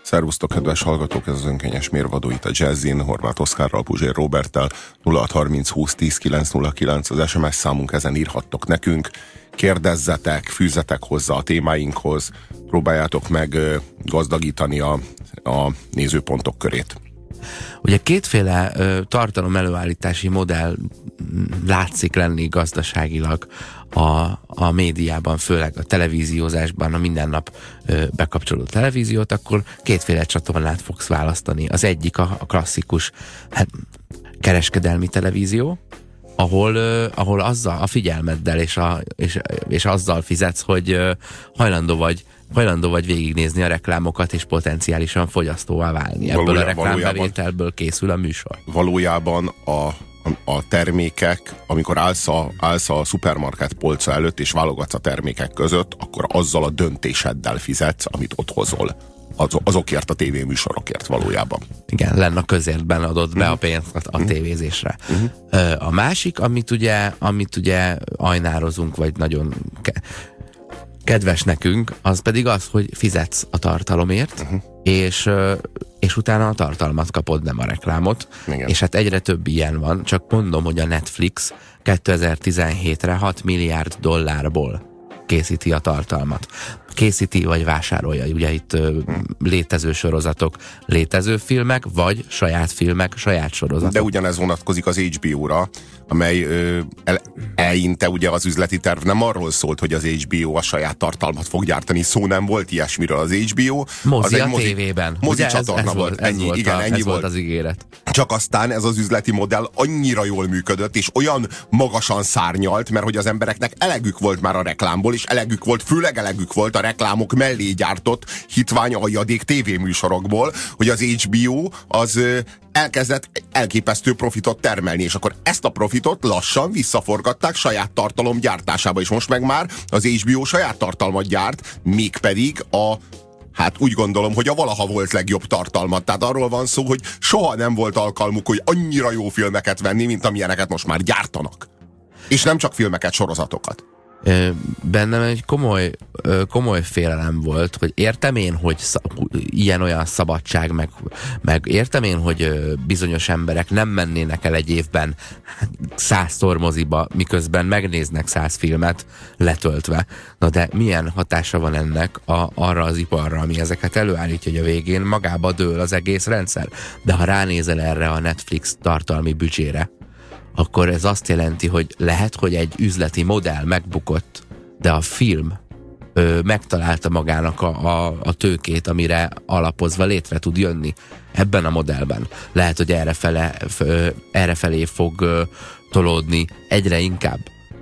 Szervusztok, kedves hallgatók, ez az önkényes mérvadó itt a Jazzin, Horváth Oszkárral, Puzsér Róberttel, 0630 20 10 909 az SMS számunk, ezen írhattok nekünk, kérdezzetek, fűzzetek hozzá a témáinkhoz, próbáljátok meg gazdagítani a nézőpontok körét. Ugye kétféle tartalom előállítási modell látszik lenni gazdaságilag a médiában, főleg a televíziózásban, a minden nap bekapcsolódó televíziót, akkor kétféle csatornát fogsz választani. Az egyik a klasszikus kereskedelmi televízió, ahol azzal a figyelmeddel és azzal fizetsz, hogy hajlandó vagy végignézni a reklámokat, és potenciálisan fogyasztóvá válni. Ebből a reklámbevételből készül a műsor. Valójában a termékek, amikor állsz a szupermarket polca előtt, és válogatsz a termékek között, akkor azzal a döntéseddel fizetsz, amit ott hozol. Azokért a tévéműsorokért valójában. Igen, lenne a közértben adott be a pénzt a tévézésre. A másik, amit ugye ajnározunk, vagy nagyon kedves nekünk, az pedig az, hogy fizetsz a tartalomért, és utána a tartalmat kapod, nem a reklámot. Igen. És hát egyre több ilyen van, csak mondom, hogy a Netflix 2017-re 6 milliárd dollárból készíti a tartalmat. Készíti vagy vásárolja. Ugye itt létező sorozatok, létező filmek, vagy saját filmek, saját sorozatok. De ugyanez vonatkozik az HBO-ra, amely eleinte ugye az üzleti terv nem arról szólt, hogy az HBO a saját tartalmat fog gyártani, szó nem volt ilyesmiről. Az HBO mozi a tévében. Mozi csatorna volt. Ennyi volt az ígéret. Csak aztán ez az üzleti modell annyira jól működött, és olyan magasan szárnyalt, mert hogy az embereknek elegük volt már a reklámból, és főleg elegük volt a reklámok mellé gyártott hitvány aljadék tévéműsorokból, hogy az HBO az elkezdett elképesztő profitot termelni, és akkor ezt a profitot lassan visszaforgatták saját tartalom gyártásába, és most meg már az HBO saját tartalmat gyárt, mégpedig hát úgy gondolom, hogy a valaha volt legjobb tartalmat. Tehát arról van szó, hogy soha nem volt alkalmuk, hogy annyira jó filmeket venni, mint amilyeneket most már gyártanak. És nem csak filmeket, sorozatokat. Bennem egy komoly félelem volt, hogy értem én, hogy ilyen-olyan szabadság, meg értem én, hogy bizonyos emberek nem mennének el egy évben 100-szor moziba, miközben megnéznek 100 filmet letöltve. Na de milyen hatása van ennek arra az iparra, ami ezeket előállítja, hogy a végén magába dől az egész rendszer. De ha ránézel erre a Netflix tartalmi büdzsére, akkor ez azt jelenti, hogy lehet, hogy egy üzleti modell megbukott, de a film megtalálta magának a tőkét, amire alapozva létre tud jönni ebben a modellben. Lehet, hogy errefelé fog tolódni egyre inkább.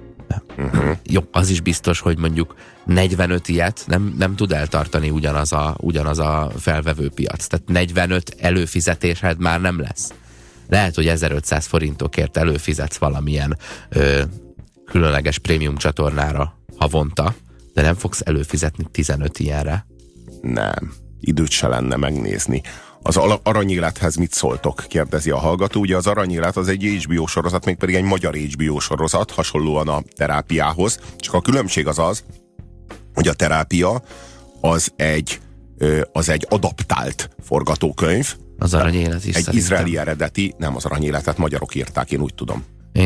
Jó, az is biztos, hogy mondjuk 45 ilyet nem tud eltartani ugyanaz a felvevő piac. Tehát 45 előfizetésed már nem lesz. Lehet, hogy 1500 forintokért előfizetsz valamilyen különleges prémium csatornára havonta, de nem fogsz előfizetni 15 ilyenre. Nem, időt se lenne megnézni. Az Aranyélethez mit szóltok? Kérdezi a hallgató. Ugye az Aranyélet az egy HBO sorozat, mégpedig egy magyar HBO sorozat, hasonlóan a Terápiához. Csak a különbség az, hogy a Terápia az egy adaptált forgatókönyv. Az Aranyélet is egy izraeli eredeti, nem, az Aranyéletet magyarok írták, én úgy tudom.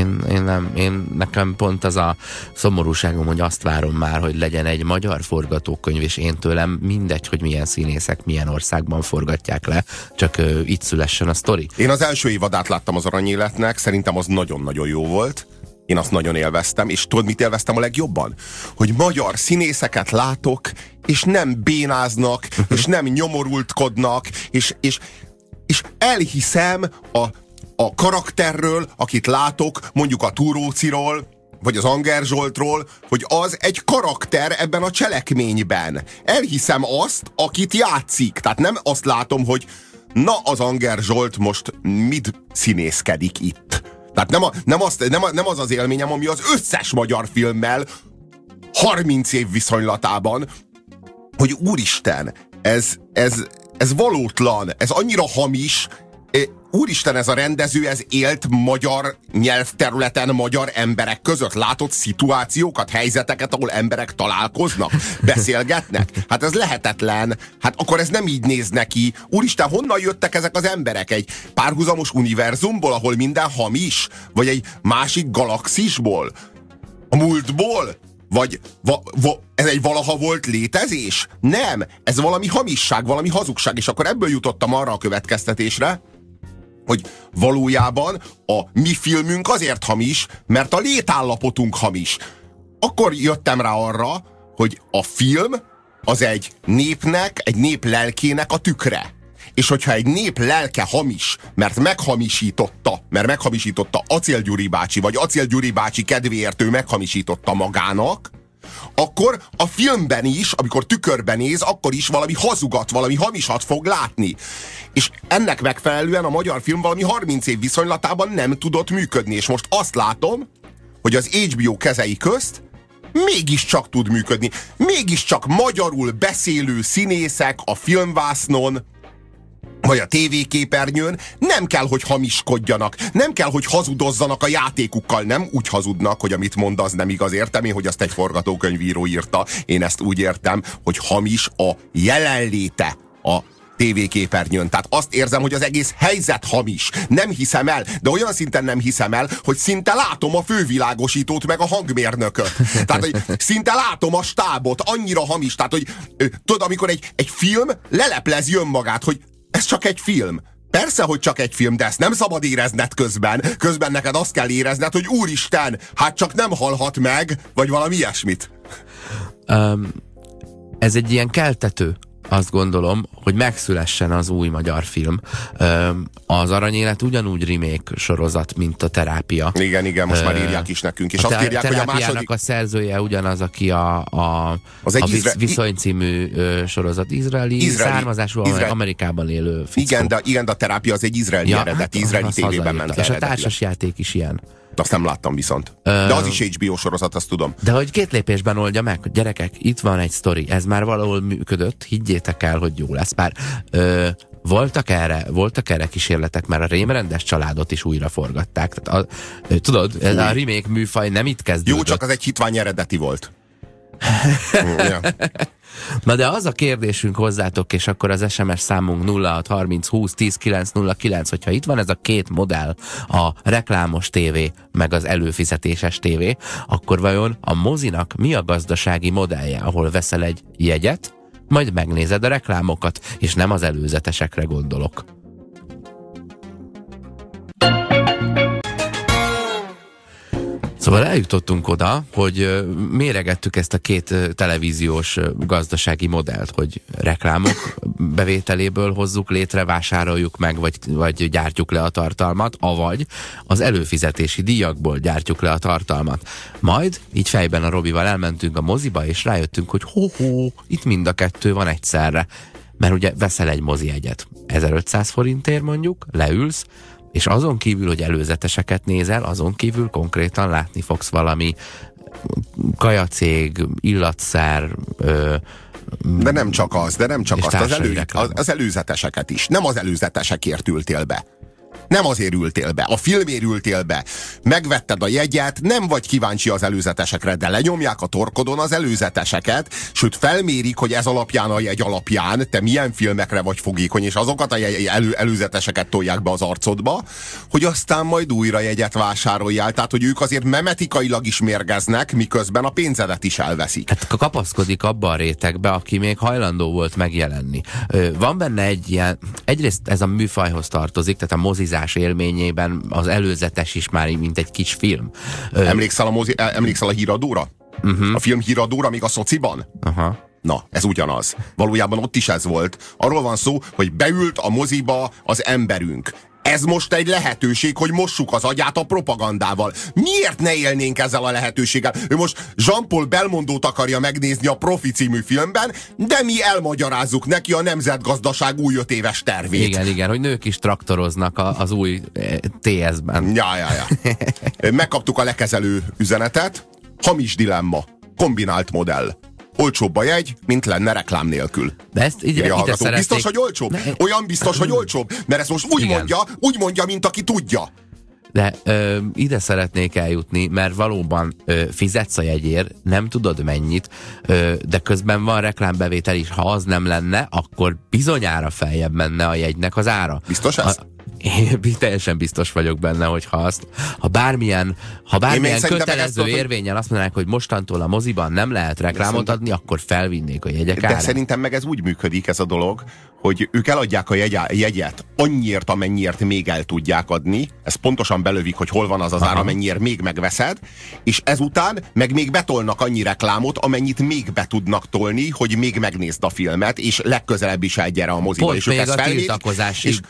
Nekem pont az a szomorúságom, hogy azt várom már, hogy legyen egy magyar forgatókönyv, és én tőlem mindegy, hogy milyen színészek milyen országban forgatják le, csak itt szülessen a sztori. Én az első évadát láttam az Aranyéletnek, szerintem az nagyon-nagyon jó volt. Én azt nagyon élveztem, és tudod, mit élveztem a legjobban? Hogy magyar színészeket látok, és nem bénáznak, és nem nyomorultkodnak, és elhiszem a karakterről, akit látok, mondjuk a Túróciról, vagy az Anger Zsoltról, hogy az egy karakter ebben a cselekményben. Elhiszem azt, akit játszik. Tehát nem azt látom, hogy na, az Anger Zsolt most mit színészkedik itt. Tehát nem az az élményem, ami az összes magyar filmmel 30 év viszonylatában, hogy úristen, ez valótlan, ez annyira hamis, Úristen, ez a rendező, ez élt magyar nyelvterületen, magyar emberek között. Látott szituációkat, helyzeteket, ahol emberek találkoznak, beszélgetnek? Hát ez lehetetlen. Hát akkor ez nem így néz neki. Úristen, honnan jöttek ezek az emberek? Egy párhuzamos univerzumból, ahol minden hamis? Vagy egy másik galaxisból? A múltból? Vagy ez egy valaha volt létezés? Nem, ez valami hamisság, valami hazugság. És akkor ebből jutottam arra a következtetésre, hogy valójában a mi filmünk azért hamis, mert a létállapotunk hamis. Akkor jöttem rá arra, hogy a film az egy népnek, egy nép lelkének a tükre. És hogyha egy nép lelke hamis, mert meghamisította Acél Gyuri bácsi, vagy Acél Gyuri bácsi kedvéért ő meghamisította magának, akkor a filmben is, amikor tükörben néz, akkor is valami hazugat, valami hamisat fog látni. És ennek megfelelően a magyar film valami 30 év viszonylatában nem tudott működni. És most azt látom, hogy az HBO kezei közt mégiscsak tud működni. Mégiscsak magyarul beszélő színészek a filmvásznon, vagy a tévéképernyőn nem kell, hogy hamiskodjanak, nem kell, hogy hazudozzanak a játékukkal, nem úgy hazudnak, hogy amit mond, az nem igaz. Értem én, hogy azt egy forgatókönyvíró írta, én ezt úgy értem, hogy hamis a jelenléte a tévéképernyőn. Tehát azt érzem, hogy az egész helyzet hamis. Nem hiszem el, de olyan szinten nem hiszem el, hogy szinte látom a fővilágosítót meg a hangmérnököt. Tehát, hogy szinte látom a stábot, annyira hamis. Tehát, hogy tudod, amikor egy film leleplezi önmagát, hogy ez csak egy film. Persze, hogy csak egy film, de ezt nem szabad érezned közben. Közben neked azt kell érezned, hogy úristen, hát csak nem halhat meg, vagy valami ilyesmit. Ez egy ilyen keltető, azt gondolom, hogy megszülessen az új magyar film. Az Aranyélet ugyanúgy remake sorozat, mint a Terápia. Igen, most már írják is nekünk. És azt írják, hogy a második... a szerzője ugyanaz, aki a Viszony című sorozat. Izraeli származású, Amerikában élő fickó. Igen, de a Terápia az egy izraeli eredeti, izraeli tévében ment le. És a társasjáték is ilyen. Azt nem láttam viszont. De az is HBO sorozat, azt tudom. De hogy 2 lépésben oldja meg, hogy gyerekek, itt van egy sztori, ez már valahol működött, higgyétek el, hogy jó lesz. Bár voltak erre kísérletek, mert a Rémrendes családot is újra forgatták. Tehát tudod, ez a remake műfaj nem itt kezdődött. Jó, csak az egy hitvány eredeti volt. Ja. Na de az a kérdésünk hozzátok, és akkor az SMS számunk 0630 20 10 909, hogyha itt van ez a 2 modell, a reklámos tévé, meg az előfizetéses tévé, akkor vajon a mozinak mi a gazdasági modellje, ahol veszel egy jegyet, majd megnézed a reklámokat, és nem az előzetesekre gondolok. Szóval eljutottunk oda, hogy méregettük ezt a 2 televíziós gazdasági modellt, hogy reklámok bevételéből hozzuk létre, vásároljuk meg, vagy gyártjuk le a tartalmat, avagy az előfizetési díjakból gyártjuk le a tartalmat. Majd így fejben a Robival elmentünk a moziba, és rájöttünk, hogy itt mind a 2 van egyszerre. Mert ugye veszel egy mozijegyet 1500 forintért mondjuk, leülsz, és azon kívül, hogy előzeteseket nézel, azon kívül konkrétan látni fogsz valami kajacég, illatszer, de nem csak az, az előzeteseket is. Nem az előzetesekért ültél be. Nem azért ültél be, a filmért ültél be. Megvetted a jegyet, nem vagy kíváncsi az előzetesekre, de lenyomják a torkodon az előzeteseket, sőt felmérik, hogy ez alapján, a jegy alapján te milyen filmekre vagy fogékony, és azokat a előzeteseket tolják be az arcodba, hogy aztán majd újra jegyet vásároljál. Tehát, hogy ők azért memetikailag is mérgeznek, miközben a pénzedet is elveszik. Hát kapaszkodik abba a rétegbe, aki még hajlandó volt megjelenni. Van benne egy ilyen, egyrészt ez a műfajhoz tartozik, tehát a mozizás élményében az előzetes is már mint egy kis film. Emlékszel a híradóra? A film híradóra még a szociban? Na, ez ugyanaz. Valójában ott is ez volt. Arról van szó, hogy beült a moziba az emberünk. Ez most egy lehetőség, hogy mossuk az agyát a propagandával. Miért ne élnénk ezzel a lehetőséggel? Ő most Jean-Paul Belmondót akarja megnézni a Profi című filmben, de mi elmagyarázzuk neki a nemzetgazdaság új 5 éves tervét. Igen, hogy nők is traktoroznak az új TS-ben. Ja. Megkaptuk a lekezelő üzenetet. Hamis dilemma. Kombinált modell. olcsóbb a jegy, mint lenne reklám nélkül. De ezt ide szeretnék... Biztos, hogy olcsóbb? Olyan biztos, hogy olcsóbb? Mert ezt most úgy mondja, mint aki tudja. De ide szeretnék eljutni, mert valóban fizetsz a jegyért, nem tudod mennyit, de közben van reklámbevétel is. Ha az nem lenne, akkor bizonyára feljebb menne a jegynek az ára. Biztos ez? Én teljesen biztos vagyok benne, hogy ha bármilyen kötelező érvénnyel azt mondanák, hogy mostantól a moziban nem lehet reklámot adni, akkor felvinnék a jegyek árát. De szerintem meg ez úgy működik ez a dolog, hogy ők eladják a jegyet annyiért, amennyiért még el tudják adni, ezt pontosan belövik, hogy hol van az ár, amennyiért még megveszed, és ezután meg még betolnak annyi reklámot, amennyit még be tudnak tolni, hogy még megnézd a filmet, és legközelebb is elgyere a moziba. Pont és még a tiltakozásig. És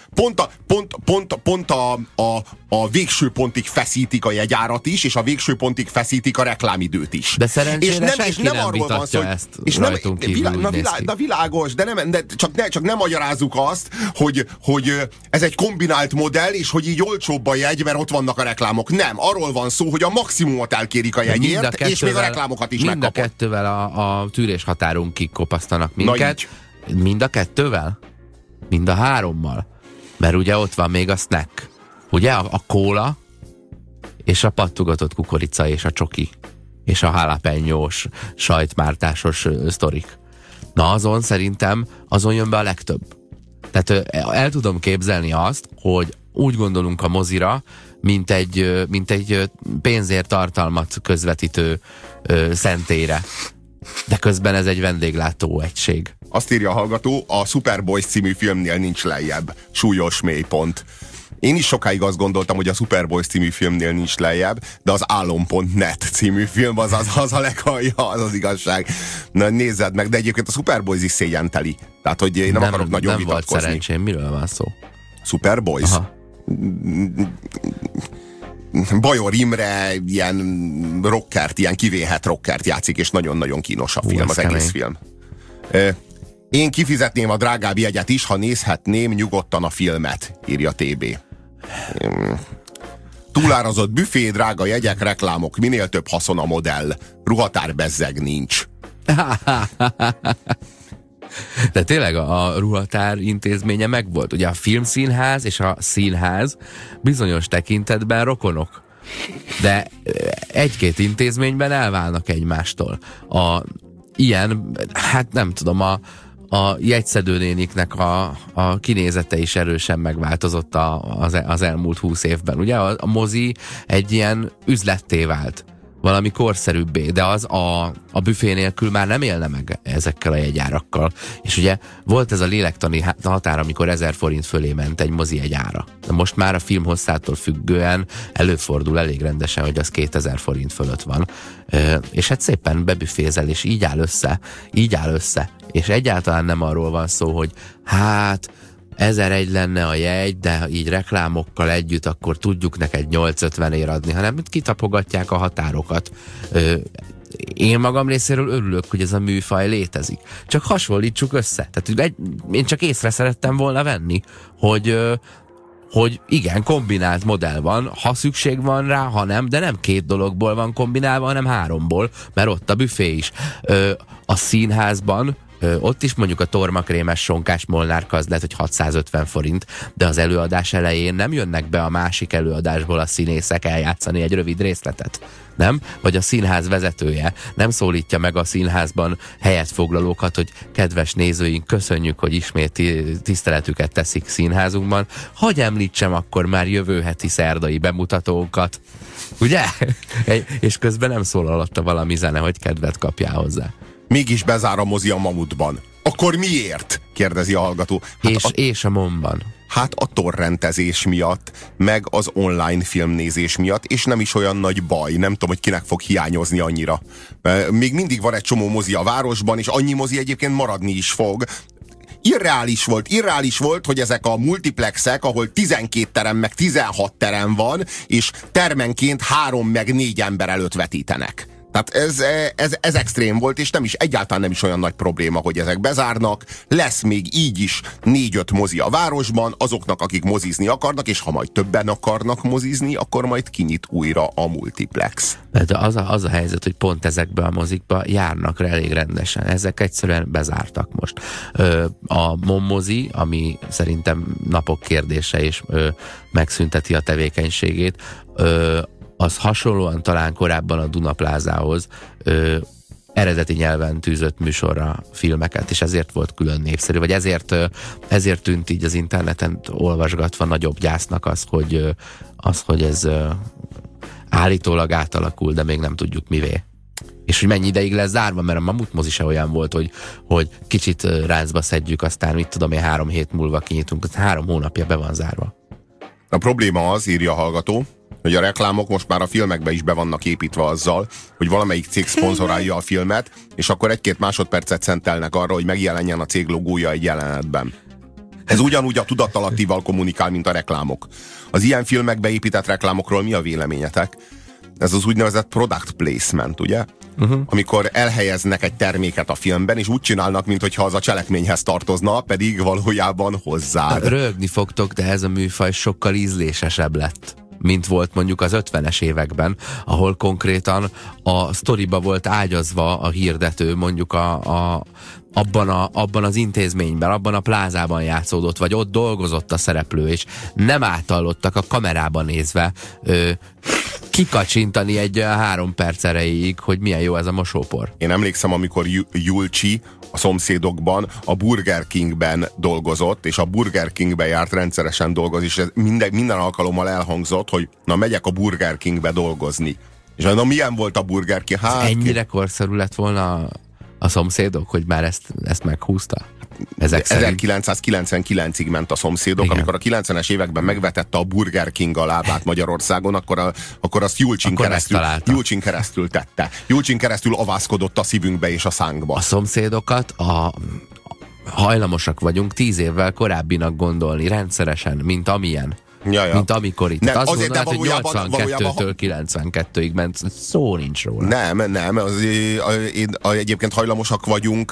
pont a végső pontig feszítik a jegyárat is, és a végső pontig feszítik a reklámidőt is. De szerencsére senki nem vitatja ezt rajtunk kívül. Világos, de csak nem magyarázzuk azt, hogy ez egy kombinált modell, és hogy így olcsóbb a jegy, mert ott vannak a reklámok. Nem, arról van szó, hogy a maximumot elkérik a jegyért, és még a reklámokat is megkapod. Mind a kettővel a tűréshatárunkig kopasztanak minket. Mind a kettővel? Mind a hárommal? Mert ugye ott van még a snack. Ugye a kóla, és a pattugatott kukorica, és a csoki, és a jalapenyós, sajtmártásos sztorik. Na azon jön be a legtöbb. Tehát el tudom képzelni azt, hogy úgy gondolunk a mozira, mint egy pénzért tartalmat közvetítő szentélyre. De közben ez egy vendéglátó egység. Azt írja a hallgató, a Superboys című filmnél nincs lejjebb. Súlyos mélypont. Én is sokáig azt gondoltam, hogy a Superboys című filmnél nincs lejjebb, de az Álom.net című film az a legalja, az igazság. Na, nézzed meg, de egyébként a Superboys is szégyenteli. Tehát, hogy én nem akarok nagyon vitatkozni. Nem volt szerencsém, miről van szó? Superboys? Aha. Bajor Imre ilyen rockert, ilyen kivéhet rockert játszik, és nagyon-nagyon kínos a film, az egész film. Én kifizetném a drágább jegyet is, ha nézhetném nyugodtan a filmet, írja TB. Túlárazott büfé, drága jegyek, reklámok, minél több haszon a modell. Ruhatár bezzeg nincs. De tényleg a ruhatár intézménye megvolt. Ugye a filmszínház és a színház bizonyos tekintetben rokonok. De egy-két intézményben elválnak egymástól. Ilyen, hát nem tudom, a jegyszedőnéniknek a kinézete is erősen megváltozott az elmúlt 20 évben. Ugye a mozi egy ilyen üzletté vált, valami korszerűbbé, de az a büfé nélkül már nem élne meg ezekkel a jegyárakkal. És ugye volt ez a lélektani határ, amikor 1000 forint fölé ment egy mozi jegyára. De most már a film hosszától függően előfordul elég rendesen, hogy az 2000 forint fölött van. És hát szépen bebüfézel, és így áll össze. És egyáltalán nem arról van szó, hogy hát 1001 lenne a jegy, de így reklámokkal együtt akkor tudjuk neked 850-ért adni, hanem kitapogatják a határokat. Én magam részéről örülök, hogy ez a műfaj létezik. Csak hasonlítsuk össze. Tehát én csak észre szerettem volna venni, hogy igen, kombinált modell van, ha szükség van rá, ha nem, de nem 2 dologból van kombinálva, hanem 3-ból, mert ott a büfé is. A színházban ott is mondjuk a tormakrémes sonkás molnárka az lehet, hogy 650 forint, de az előadás elején nem jönnek be a másik előadásból a színészek eljátszani egy rövid részletet. Nem? Vagy a színház vezetője nem szólítja meg a színházban helyet foglalókat, hogy kedves nézőink, köszönjük, hogy ismét tiszteletüket teszik színházunkban. Hogy említsem akkor már jövő heti szerdai bemutatókat. Ugye? És közben nem szól alatta valami zene, hogy kedvet kapjál hozzá. Mégis bezár a mozi a Mamutban. Akkor miért? Kérdezi a hallgató. És a MOM-ban. Hát a torrentezés miatt, meg az online filmnézés miatt, és nem is olyan nagy baj. Nem tudom, hogy kinek fog hiányozni annyira. Még mindig van egy csomó mozi a városban, és annyi mozi egyébként maradni is fog. Irreális volt, hogy ezek a multiplexek, ahol 12 terem, meg 16 terem van, és termenként 3 meg 4 ember előtt vetítenek. Tehát ez extrém volt, és egyáltalán nem is olyan nagy probléma, hogy ezek bezárnak. Lesz még így is 4-5 mozi a városban, azoknak, akik mozizni akarnak, és ha majd többen akarnak mozizni, akkor majd kinyit újra a multiplex. De az a helyzet, hogy pont ezekbe a mozikba járnak elég rendesen. Ezek egyszerűen bezártak most. A Monmozi, ami szerintem napok kérdése, és megszünteti a tevékenységét, az hasonlóan talán korábban a Dunaplázához eredeti nyelven tűzött műsorra filmeket, és ezért volt külön népszerű, vagy ezért tűnt így az interneten olvasgatva nagyobb gyásznak hogy ez állítólag átalakul, de még nem tudjuk mivé. És hogy mennyi ideig lesz zárva, mert a Mamutmozi se olyan volt, hogy kicsit ráncba szedjük, aztán mit tudom én, 3 hét múlva kinyitunk, 3 hónapja be van zárva. A probléma az, írja a hallgató, hogy a reklámok most már a filmekbe is be vannak építve azzal, hogy valamelyik cég szponzorálja a filmet, és akkor 1-2 másodpercet szentelnek arra, hogy megjelenjen a cég logója egy jelenetben. Ez ugyanúgy a tudattalattival kommunikál, mint a reklámok. Az ilyen filmekbe épített reklámokról mi a véleményetek? Ez az úgynevezett product placement, ugye? Amikor elhelyeznek egy terméket a filmben, és úgy csinálnak, mintha az a cselekményhez tartozna, pedig valójában hozzá. Rögni fogtok, de ez a műfaj sokkal ízlésesebb lett, mint volt mondjuk az 50-es években, ahol konkrétan a sztoriba volt ágyazva a hirdető, mondjuk abban az intézményben, abban a plázában játszódott, vagy ott dolgozott a szereplő, és nem átallottak a kamerában nézve kikacsintani egy 3 perc erejéig, hogy milyen jó ez a mosópor. Én emlékszem, amikor Julcsi a Szomszédokban a Burger Kingben dolgozott, és a Burger Kingben járt rendszeresen dolgozni, és minden alkalommal elhangzott, hogy na megyek a Burger Kingbe dolgozni. És na milyen volt a Burger King? Hát, ennyire korszerű lett volna a Szomszédok, hogy már ezt meghúzta? 1999-ig ment a Szomszédok. Igen. Amikor a 90-es években megvetette a Burger King a lábát Magyarországon, akkor azt Julcsin keresztül tette. Julcsin keresztül avászkodott a szívünkbe és a szánkba. A Szomszédokat hajlamosak vagyunk 10 évvel korábbinak gondolni rendszeresen, mint amilyen. Ja. Mint amikor itt. Nem, azt azért, mondanád, hogy 82-től 92-ig ment, szó nincs róla. Nem. Egyébként hajlamosak vagyunk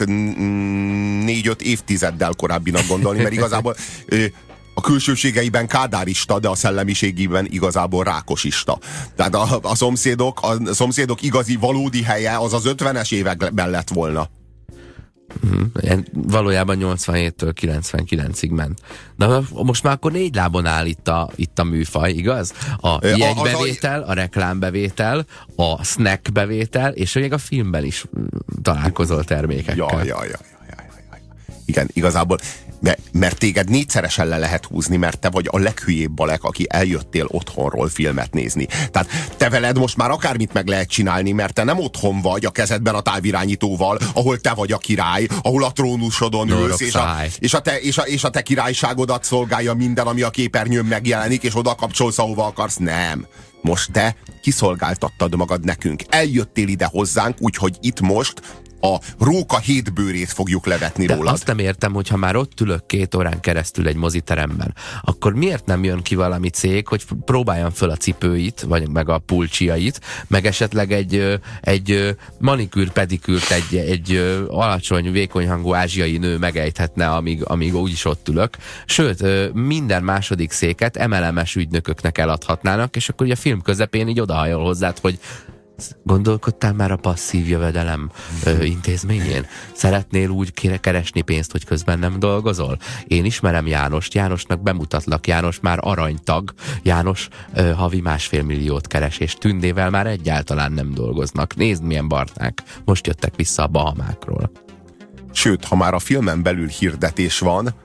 4-5 évtizeddel korábbinak gondolni, mert igazából a külsőségeiben kádárista, de a szellemiségében igazából rákosista. Tehát a szomszédok igazi, valódi helye az az 50-es években lett volna. Valójában 87-től 99-ig ment. De most már akkor 4 lábon áll itt a műfaj, igaz? A jegybevétel, a reklámbevétel, a snackbevétel, és még a filmben is találkozol termékekkel. Ja. Igen, igazából, mert téged 4-szeresen le lehet húzni, mert te vagy a leghülyébb balek, aki eljöttél otthonról filmet nézni. Tehát te veled most már akármit meg lehet csinálni, mert te nem otthon vagy a kezedben a távirányítóval, ahol te vagy a király, ahol a trónusodon ülsz, és a te királyságodat szolgálja minden, ami a képernyőn megjelenik, és oda kapcsolsz, ahova akarsz. Nem. Most te kiszolgáltattad magad nekünk. Eljöttél ide hozzánk, úgyhogy itt most a róka 7 bőrét fogjuk levetni rólad. De azt nem értem, hogyha már ott ülök 2 órán keresztül egy moziteremben, akkor miért nem jön ki valami cég, hogy próbáljon föl a cipőit, vagy meg a pulcsiait, meg esetleg egy manikűr, pedikűrt egy alacsony, vékony hangú ázsiai nő megejthetne, amíg úgyis ott ülök. Sőt, minden második széket emelemes ügynököknek eladhatnának, és akkor ugye a film közepén így odahajol hozzád, hogy gondolkodtál már a passzív jövedelem intézményén? Szeretnél úgy keresni pénzt, hogy közben nem dolgozol? Én ismerem Jánost, Jánosnak bemutatlak, János már aranytag, János havi 1,5 milliót keres, és Tündével már egyáltalán nem dolgoznak. Nézd, milyen barnák, most jöttek vissza a Bahamákról. Sőt, ha már a filmen belül hirdetés van,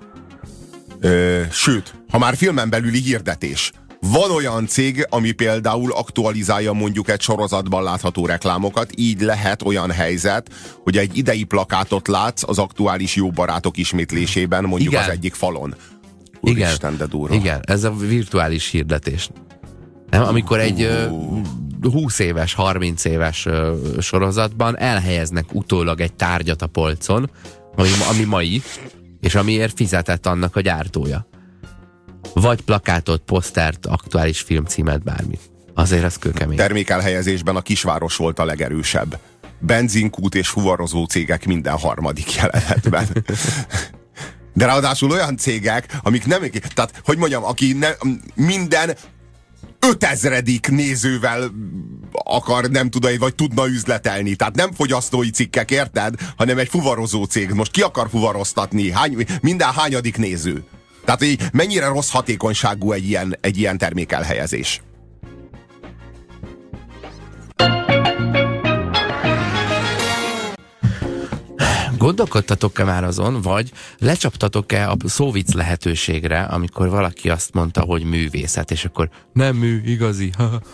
ha már filmen belüli hirdetés, van olyan cég, ami például aktualizálja mondjuk egy sorozatban látható reklámokat, így lehet olyan helyzet, hogy egy idei plakátot látsz az aktuális Jó Barátok ismétlésében, mondjuk az egyik falon. Úristen, de durva. Igen, ez a virtuális hirdetés. Nem? Amikor egy 20 éves, 30 éves sorozatban elhelyeznek utólag egy tárgyat a polcon, ami mai, és amiért fizetett annak a gyártója. Vagy plakátot, posztert, aktuális filmcímet, bármit. Azért az kőkemény. Termékelhelyezésben a kisváros volt a legerősebb. Benzinkút és fuvarozó cégek minden harmadik jelenetben. De ráadásul olyan cégek, amik nem... Tehát, hogy mondjam, aki minden 5000. nézővel akar, nem tudom, vagy tudna üzletelni. Tehát nem fogyasztói cikkek, érted? Hanem egy fuvarozó cég. Most ki akar fuvaroztatni? Minden hányadik néző? Tehát, hogy mennyire rossz hatékonyságú egy ilyen termékelhelyezés. Gondolkodtatok-e már azon, vagy lecsaptatok-e a szóvic lehetőségre, amikor valaki azt mondta, hogy művészet, és akkor nem mű, igazi,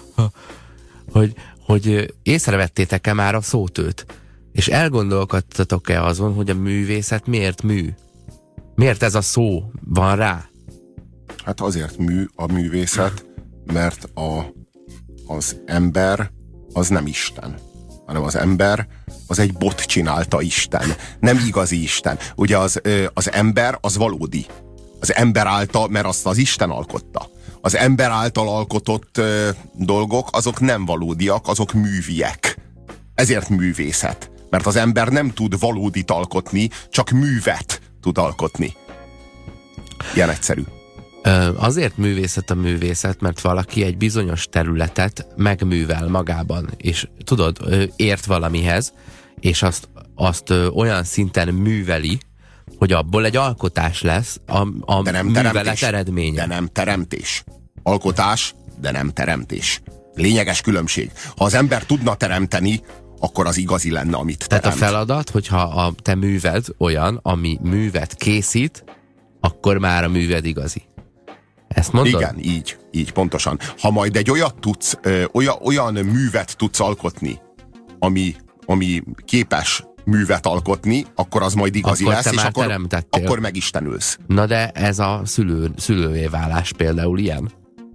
hogy észrevettétek-e már a szótőt, és elgondolkodtatok-e azon, hogy a művészet miért mű? Miért ez a szó van rá? Hát azért a művészet, mert az ember az nem Isten, hanem az ember az egy bot csinálta Isten, nem igazi Isten. Ugye az ember az valódi. Az ember által, mert azt az Isten alkotta. Az ember által alkotott dolgok, azok nem valódiak, azok műviek. Ezért művészet. Mert az ember nem tud valódit alkotni, csak művet tud alkotni. Ilyen egyszerű. Azért művészet a művészet, mert valaki egy bizonyos területet megművel magában, és tudod, ért valamihez, és azt olyan szinten műveli, hogy abból egy alkotás lesz a művelet eredménye. De nem teremtés. Alkotás, de nem teremtés. Lényeges különbség. Ha az ember tudna teremteni, akkor az igazi lenne, amit teremt. Tehát a feladat, hogyha a te műved olyan, ami művet készít, akkor már a műved igazi. Ezt mondod? Igen, így pontosan. Ha majd egy olyat tudsz, olyan művet tudsz alkotni, ami képes művet alkotni, akkor az majd igazi akkor lesz, és akkor megistenülsz. Na de ez a szülővé válás például ilyen?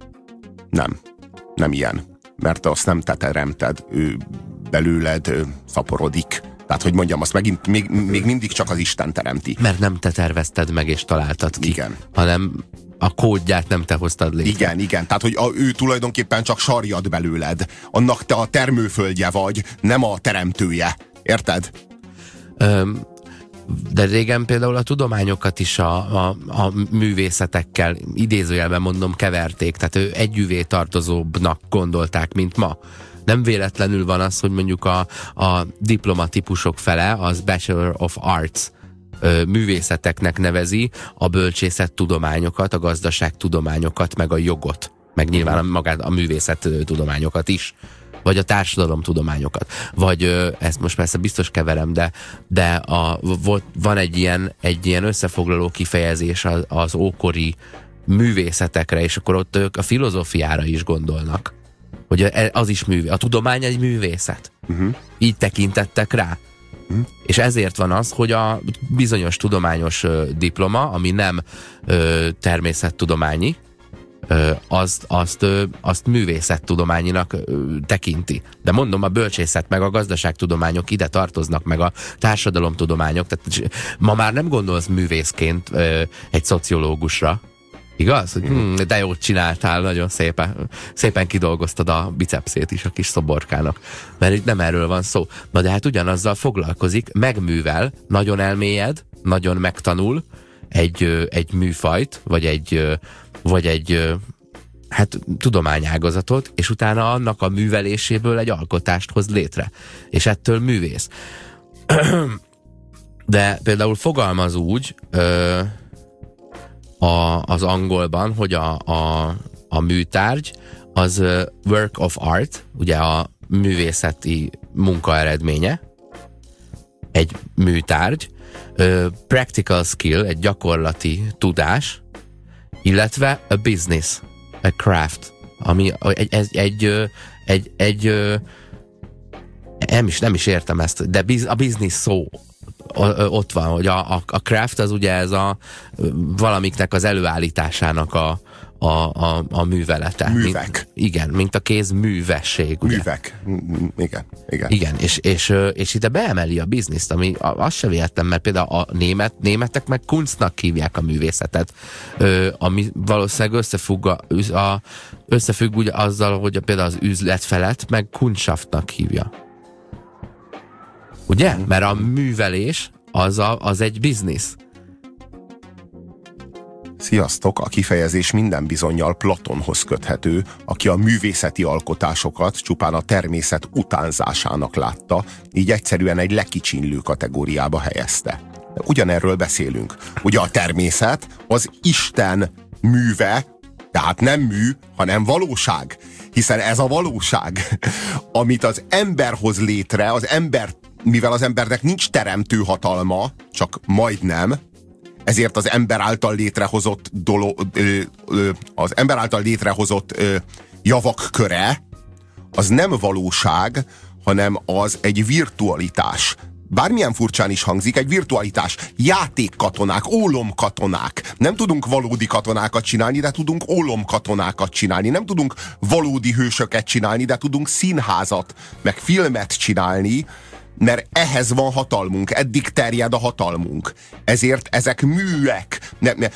Nem ilyen. Mert azt nem te teremted, ő belőled szaporodik. Tehát, hogy mondjam, azt megint még mindig csak az Isten teremti. Mert nem te tervezted meg és találtad ki, igen, hanem a kódját nem te hoztad létre. Igen. Tehát, hogy ő tulajdonképpen csak sarjad belőled. Annak te a termőföldje vagy, nem a teremtője. Érted? De régen például a tudományokat is a művészetekkel, idézőjelben mondom, keverték. Tehát ő együvé tartozóbbnak gondolták, mint ma. Nem véletlenül van az, hogy mondjuk a diplomatípusok fele az Bachelor of Arts művészeteknek nevezi a bölcsészettudományokat, a gazdaságtudományokat, meg a jogot, meg nyilván magát a művészettudományokat is, vagy a társadalomtudományokat. Vagy ezt most persze biztos keverem, de van egy ilyen összefoglaló kifejezés az ókori művészetekre, és akkor ott ők a filozófiára is gondolnak. Hogy az is a tudomány egy művészet. Így tekintettek rá. És ezért van az, hogy a bizonyos tudományos diploma, ami nem természettudományi, azt művészettudományinak tekinti. De mondom, a bölcsészet meg a gazdaságtudományok ide tartoznak, meg a társadalomtudományok. Tehát ma már nem gondolsz művészként egy szociológusra. Igaz? De jót csináltál, nagyon szépen kidolgoztad a bicepszét is a kis szoborkának. Mert itt nem erről van szó. Na de hát ugyanazzal foglalkozik, megművel, nagyon elmélyed, nagyon megtanul egy műfajt, vagy egy hát tudományágazatot, és utána annak a műveléséből egy alkotást hoz létre. És ettől művész. De például fogalmaz úgy az angolban, hogy a műtárgy az work of art, ugye a művészeti munka eredménye, egy műtárgy, practical skill, egy gyakorlati tudás, illetve a business, a craft, ami nem is értem ezt, de a business szó ott van, hogy a craft az ugye ez a valamiknek az előállításának a művelete. Művek. Igen, mint a kéz művesség. Ugye? Művek. Igen. Igen, és ide beemeli a bizniszt, ami azt se véletlen, mert például a németek meg Kunstnak hívják a művészetet, ami valószínűleg összefügg ugye azzal, hogy például az üzletfelet meg Kundschaftnak hívja. Ugye? Mert a művelés az egy biznisz. Sziasztok! A kifejezés minden bizonnyal Platonhoz köthető, aki a művészeti alkotásokat csupán a természet utánzásának látta, így egyszerűen egy lekicsinlő kategóriába helyezte. De ugyanerről beszélünk. Ugye a természet az Isten műve, tehát nem mű, hanem valóság. Hiszen ez a valóság, amit az ember hoz létre, mivel az embernek nincs teremtő hatalma, csak majdnem, ezért az ember által létrehozott javak köre az nem valóság, hanem az egy virtualitás. Bármilyen furcsán is hangzik, egy virtualitás. Játékkatonák, ólomkatonák. Nem tudunk valódi katonákat csinálni, de tudunk ólomkatonákat csinálni. Nem tudunk valódi hősöket csinálni, de tudunk színházat, meg filmet csinálni, mert ehhez van hatalmunk, eddig terjed a hatalmunk. Ezért ezek műek.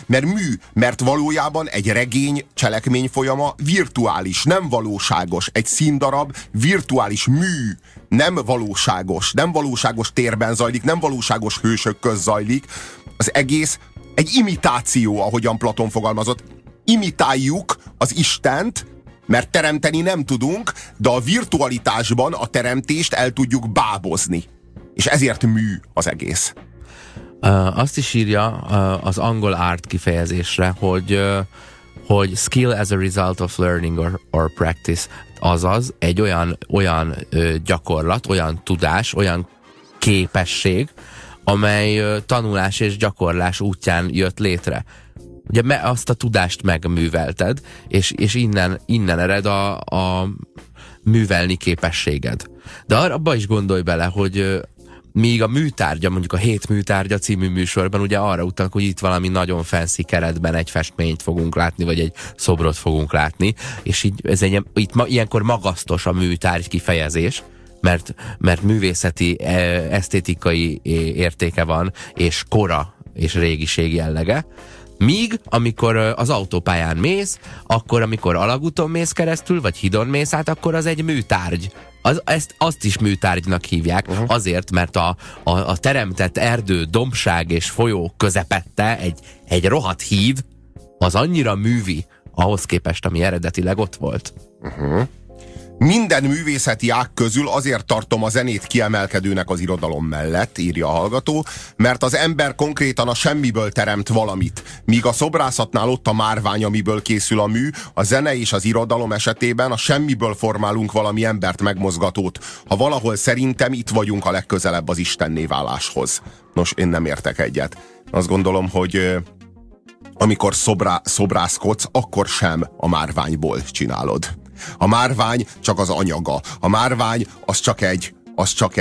Mert valójában egy regény cselekmény folyama virtuális, nem valóságos. Egy színdarab virtuális mű, nem valóságos térben zajlik, nem valóságos hősök köz zajlik. Az egész egy imitáció, ahogyan Platon fogalmazott. Imitáljuk az Istent, mert teremteni nem tudunk, de a virtualitásban a teremtést el tudjuk bábozni. És ezért mű az egész. Azt is írja az angol art kifejezésre, hogy skill as a result of learning or practice. Azaz egy olyan gyakorlat, olyan tudás, olyan képesség, amely tanulás és gyakorlás útján jött létre. Ugye azt a tudást megművelted, és innen ered a művelni képességed. De abba is gondolj bele, hogy míg a műtárgya, mondjuk a 7 műtárgya című műsorban ugye arra utalnak, hogy itt valami nagyon fancy keretben egy festményt fogunk látni, vagy egy szobrot fogunk látni, és így ilyenkor magasztos a műtárgy kifejezés, mert művészeti, esztétikai értéke van, és kora és régiség jellege. Míg, amikor az autópályán mész, akkor amikor alagúton mész keresztül, vagy hidon mész át, akkor az egy műtárgy. Azt is műtárgynak hívják, azért, mert a teremtett erdő, dombság és folyó közepette egy rohadt híd, az annyira művi ahhoz képest, ami eredetileg ott volt. Minden művészeti ág közül azért tartom a zenét kiemelkedőnek az irodalom mellett, írja a hallgató, mert az ember konkrétan a semmiből teremt valamit. Míg a szobrászatnál ott a márvány, amiből készül a mű, a zene és az irodalom esetében a semmiből formálunk valami embert megmozgatót. Ha valahol szerintem itt vagyunk a legközelebb az istenné váláshoz. Nos, én nem értek egyet. Azt gondolom, hogy amikor szobrászkodsz, akkor sem a márványból csinálod. A márvány csak az anyaga. A márvány az csak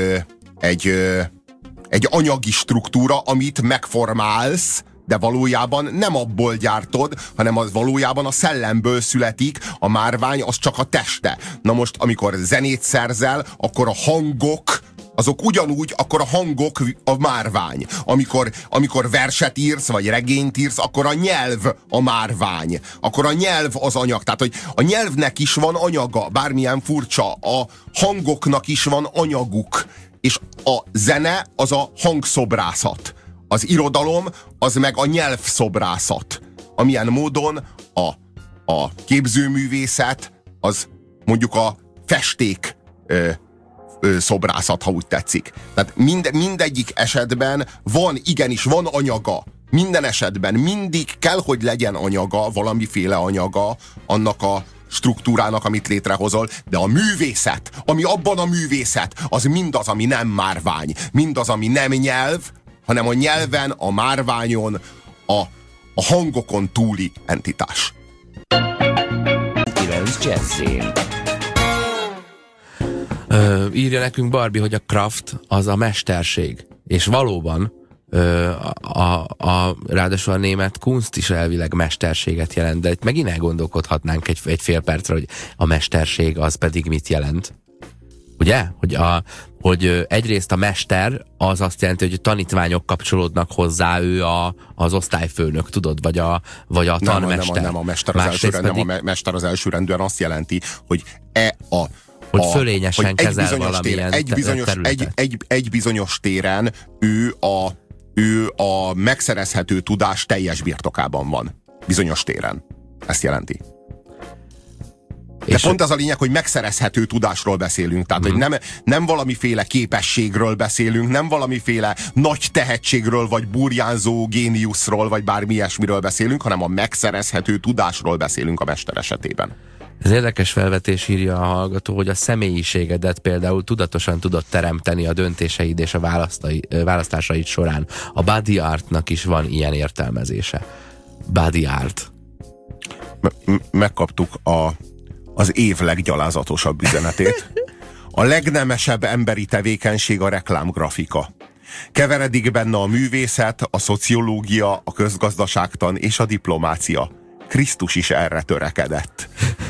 egy anyagi struktúra, amit megformálsz, de valójában nem abból gyártod, hanem az valójában a szellemből születik, a márvány az csak a teste. Na most, amikor zenét szerzel, akkor a hangok, azok ugyanúgy, akkor a hangok a márvány. Amikor verset írsz, vagy regényt írsz, akkor a nyelv a márvány. Akkor a nyelv az anyag. Tehát, hogy a nyelvnek is van anyaga, bármilyen furcsa, a hangoknak is van anyaguk. És a zene az a hangszobrászat. Az irodalom az meg a nyelvszobrászat. Amilyen módon a képzőművészet az mondjuk a festék szobrászat, ha úgy tetszik. Tehát mindegyik esetben igenis van anyaga. Minden esetben mindig kell, hogy legyen anyaga, valamiféle anyaga annak a struktúrának, amit létrehozol, de a művészet, ami abban a művészet, az mindaz, ami nem márvány. Mindaz, ami nem nyelv, hanem a nyelven, a márványon, a hangokon túli entitás. 9 Jazzin. Írja nekünk Barbie, hogy a craft az a mesterség. És valóban ráadásul a német Kunst is elvileg mesterséget jelent, de itt megint elgondolkodhatnánk egy fél percre, hogy a mesterség az pedig mit jelent. Ugye? Hogy egyrészt a mester az azt jelenti, hogy tanítványok kapcsolódnak hozzá, ő az osztályfőnök, tudod, vagy a tanmester. Nem a mester az elsőrendűen azt jelenti, hogy hogy fölényesen kezel valamilyen területet. Egy bizonyos téren ő a megszerezhető tudás teljes birtokában van. Bizonyos téren. Ezt jelenti. De pont az a lényeg, hogy megszerezhető tudásról beszélünk. Tehát, hogy nem valamiféle képességről beszélünk, nem valamiféle nagy tehetségről, vagy burjánzó géniuszról, vagy bármi ilyesmiről beszélünk, hanem a megszerezhető tudásról beszélünk a mester esetében. Ez érdekes felvetés, írja a hallgató, hogy a személyiségedet például tudatosan tudod teremteni a döntéseid és a választásaid során. A body artnak is van ilyen értelmezése. Body art. Megkaptuk az év leggyalázatosabb üzenetét. A legnemesebb emberi tevékenység a reklámgrafika. Keveredik benne a művészet, a szociológia, a közgazdaságtan és a diplomácia. Krisztus is erre törekedett.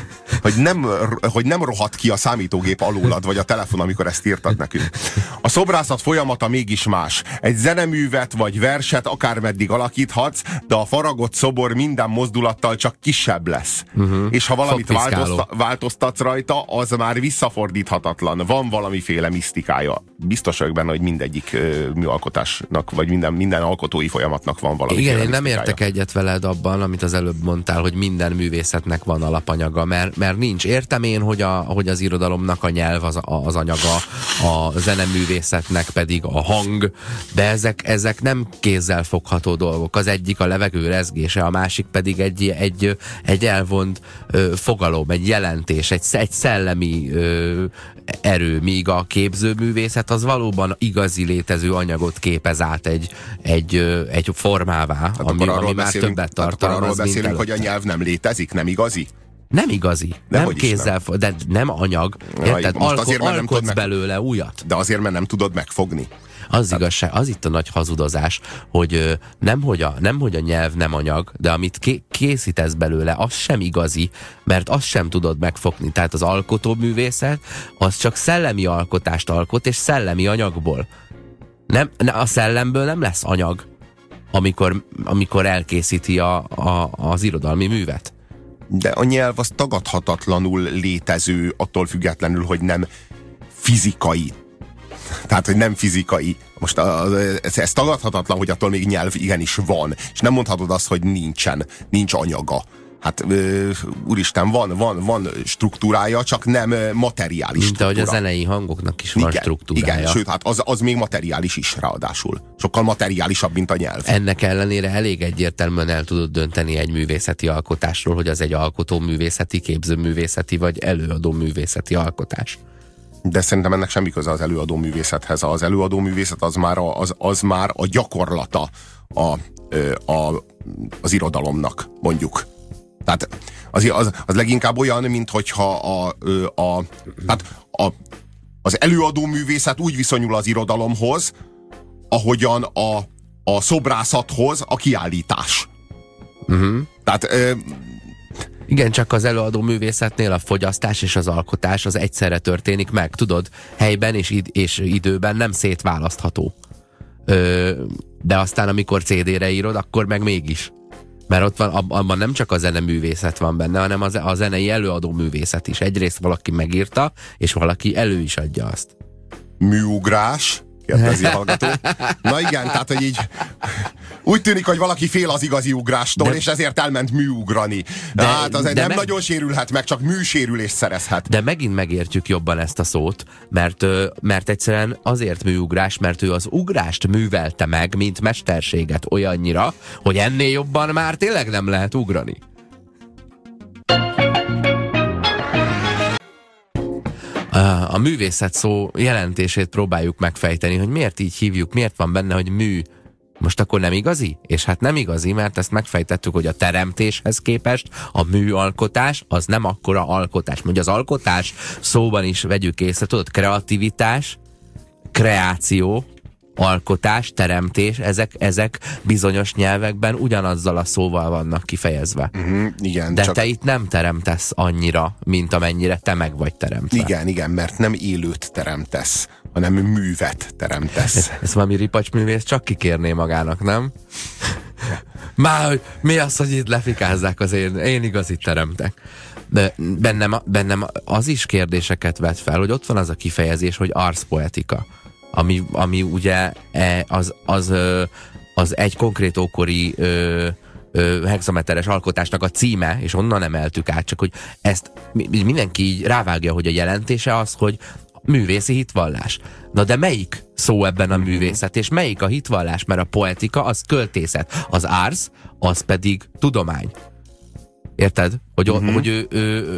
Hogy nem rohadt ki a számítógép alólad, vagy a telefon, amikor ezt írtad nekünk. A szobrászat folyamata mégis más. Egy zeneművet vagy verset akármeddig alakíthatsz, de a faragott szobor minden mozdulattal csak kisebb lesz. És ha valamit változtatsz rajta, az már visszafordíthatatlan. Van valamiféle misztikája. Biztos vagyok benne, hogy mindegyik műalkotásnak, vagy minden alkotói folyamatnak van valami. Igen, én nem értek egyet veled abban, amit az előbb mondtál, hogy minden művészetnek van alapanyaga, mert nincs. Értem én, hogy az irodalomnak a nyelv az anyaga, a zeneművészetnek pedig a hang, de ezek nem kézzel fogható dolgok. Az egyik a levegő rezgése, a másik pedig egy elvont fogalom, egy jelentés, egy szellemi erő, míg a képzőművészet az valóban igazi létező anyagot képez át egy formává, hát ami már többet tartalmaz. Arról beszélünk, hogy a nyelv nem létezik, nem igazi? Nem igazi. Nem kézzel, de nem anyag. Érted? Alkotsz belőle újat. De azért, mert nem tudod megfogni. Az igazság, az itt a nagy hazudozás, hogy nem hogy a nyelv nem anyag, de amit készítesz belőle, az sem igazi, mert azt sem tudod megfogni. Tehát az alkotóművészet, az csak szellemi alkotást alkot, és szellemi anyagból. A szellemből nem lesz anyag, amikor elkészíti az irodalmi művet. De a nyelv az tagadhatatlanul létező, attól függetlenül, hogy nem fizikai. Tehát, hogy nem fizikai. Most ez tagadhatatlan, hogy attól még nyelv igenis van. És nem mondhatod azt, hogy nincs anyaga. Hát úristen, van struktúrája, csak nem materiális struktúra. Mint ahogy a zenei hangoknak is van struktúrája. Igen, sőt, hát az még materiális is ráadásul. Sokkal materiálisabb, mint a nyelv. Ennek ellenére elég egyértelműen el tudod dönteni egy művészeti alkotásról, hogy az egy alkotóművészeti, képzőművészeti vagy előadóművészeti alkotás. De szerintem ennek semmi köze az előadóművészethez. Az előadóművészet az már a gyakorlata az irodalomnak, mondjuk. Tehát az leginkább olyan, mint hogyha az előadóművészet úgy viszonyul az irodalomhoz, ahogyan a szobrászathoz a kiállítás. Tehát igen, csak az előadó művészetnél a fogyasztás és az alkotás az egyszerre történik meg, tudod, helyben és időben nem szétválasztható. De aztán, amikor CD-re írod, akkor meg mégis. Mert ott van, abban nem csak a zeneművészet van benne, hanem a zenei előadó művészet is. Egyrészt valaki megírta, és valaki elő is adja azt. Műugrás? Kérdezi a hallgató. Na igen, tehát, hogy így úgy tűnik, hogy valaki fél az igazi ugrástól, és ezért elment műugrani. Hát az nem nagyon sérülhet meg, csak műsérülést szerezhet. De megint megértjük jobban ezt a szót, mert egyszerűen azért műugrás, mert ő az ugrást művelte meg, mint mesterséget olyannyira, hogy ennél jobban már tényleg nem lehet ugrani. A művészet szó jelentését próbáljuk megfejteni, hogy miért így hívjuk, miért van benne, hogy mű. Most akkor nem igazi? És hát nem igazi, mert ezt megfejtettük, hogy a teremtéshez képest a műalkotás az nem akkora alkotás. Mondja, az alkotás szóban is vegyük észre, tudod, kreativitás, kreáció, alkotás, teremtés, ezek bizonyos nyelvekben ugyanazzal a szóval vannak kifejezve. Igen, de te itt nem teremtesz annyira, mint amennyire te meg vagy teremtve. Igen, mert nem élőt teremtesz, hanem művet teremtesz. Ez valami ripacsművész csak kikérné magának, nem? Már, hogy mi az, hogy itt lefikázzák az én igazit teremtek. De bennem az is kérdéseket vet fel, hogy ott van az a kifejezés, hogy arszpoetika, ami ugye az egy konkrét ókori hexameteres alkotásnak a címe, és onnan emeltük át, csak hogy ezt mindenki így rávágja, hogy a jelentése az, hogy művészi hitvallás. Na de melyik szó ebben a művészet, és melyik a hitvallás? Mert a poetika az költészet, az ars az pedig tudomány. Érted? Hogy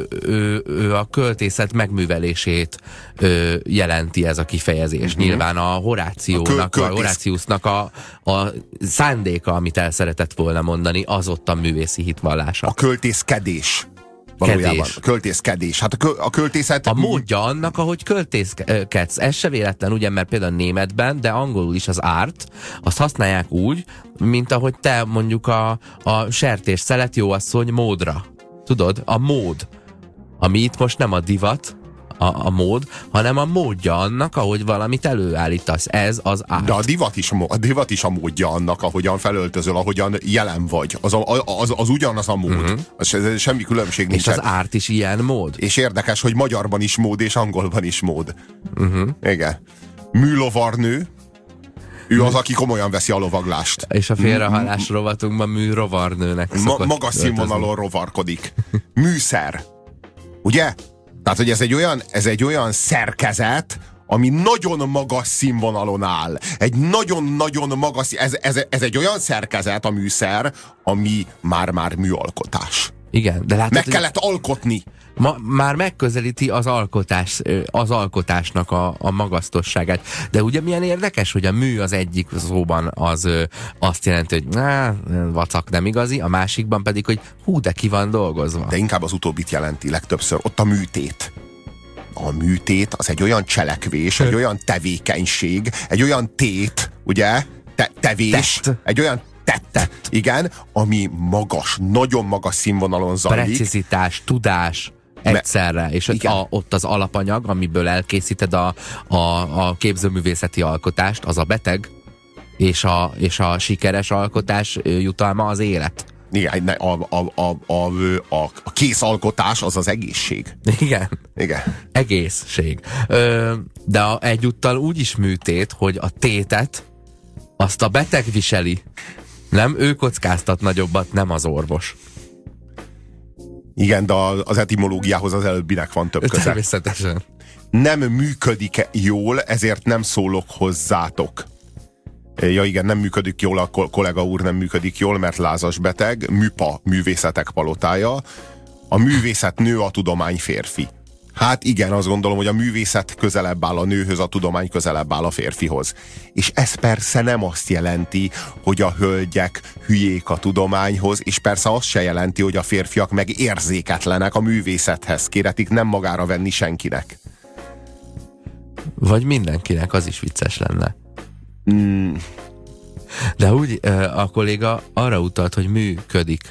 ő a költészet megművelését jelenti ez a kifejezés. Nyilván a Horáciusnak a szándéka, amit el szeretett volna mondani, az ott a művészi hitvallása. A költészkedés. Valójában. Költészkedés. Hát a költészet... A módja annak, ahogy költészkedsz. Ez se véletlen, ugye, mert például németben, de angolul is az art, azt használják úgy, mint ahogy te mondjuk a sertésszelet jóasszony módra. Tudod? A mód. Ami itt most nem a divat, a mód, hanem a módja annak, ahogy valamit előállítasz. Ez az art. De a divat is a módja annak, ahogyan felöltözöl, ahogyan jelen vagy. Az ugyanaz a mód. Semmi különbség nincsen. És az art is ilyen mód. És érdekes, hogy magyarban is mód, és angolban is mód. Igen. Műlovarnő, ő az, aki komolyan veszi a lovaglást. És a félrehallás rovatunkban műrovarnőnek szokott magas színvonalon rovarkodik. Műszer. Ugye? Tehát, hogy ez egy olyan szerkezet, ami nagyon magas színvonalon áll. Egy nagyon-nagyon magas... Ez egy olyan szerkezet, a műszer, ami már műalkotás. Igen, de látod, meg kellett alkotni. Már megközelíti az alkotásnak a magasztosságát. De ugye milyen érdekes, hogy a mű az egyik szóban az azt jelenti, hogy vacak, nem igazi, a másikban pedig, hogy hú, de ki van dolgozva. De inkább az utóbbit jelenti legtöbbször. Ott a műtét. A műtét az egy olyan cselekvés, egy olyan tevékenység, egy olyan tét, ugye? Tevés. Egy olyan tett. Igen, ami magas, nagyon magas színvonalon zajlik. Precizitás, tudás egyszerre, és ott az alapanyag, amiből elkészíted a képzőművészeti alkotást, az a beteg, és a sikeres alkotás jutalma az élet. Igen, a készalkotás az az egészség. Igen. Egészség. De egyúttal úgy is műtét, hogy a tétet azt a beteg viseli. Nem, ő kockáztat nagyobbat, nem az orvos. Igen, de az etimológiához az előbbinek van több köze. Természetesen. Nem működik jól, ezért nem szólok hozzátok. Ja igen, nem működik jól, a kollega úr nem működik jól, mert lázas beteg. Műpa, művészetek palotája. A művészet nő, a tudomány férfi. Hát igen, azt gondolom, hogy a művészet közelebb áll a nőhöz, a tudomány közelebb áll a férfihoz. És ez persze nem azt jelenti, hogy a hölgyek hülyék a tudományhoz, és persze azt se jelenti, hogy a férfiak meg érzéketlenek a művészethez. Kéretik nem magára venni senkinek. Vagy mindenkinek, az is vicces lenne. De úgy a kolléga arra utalt, hogy működik.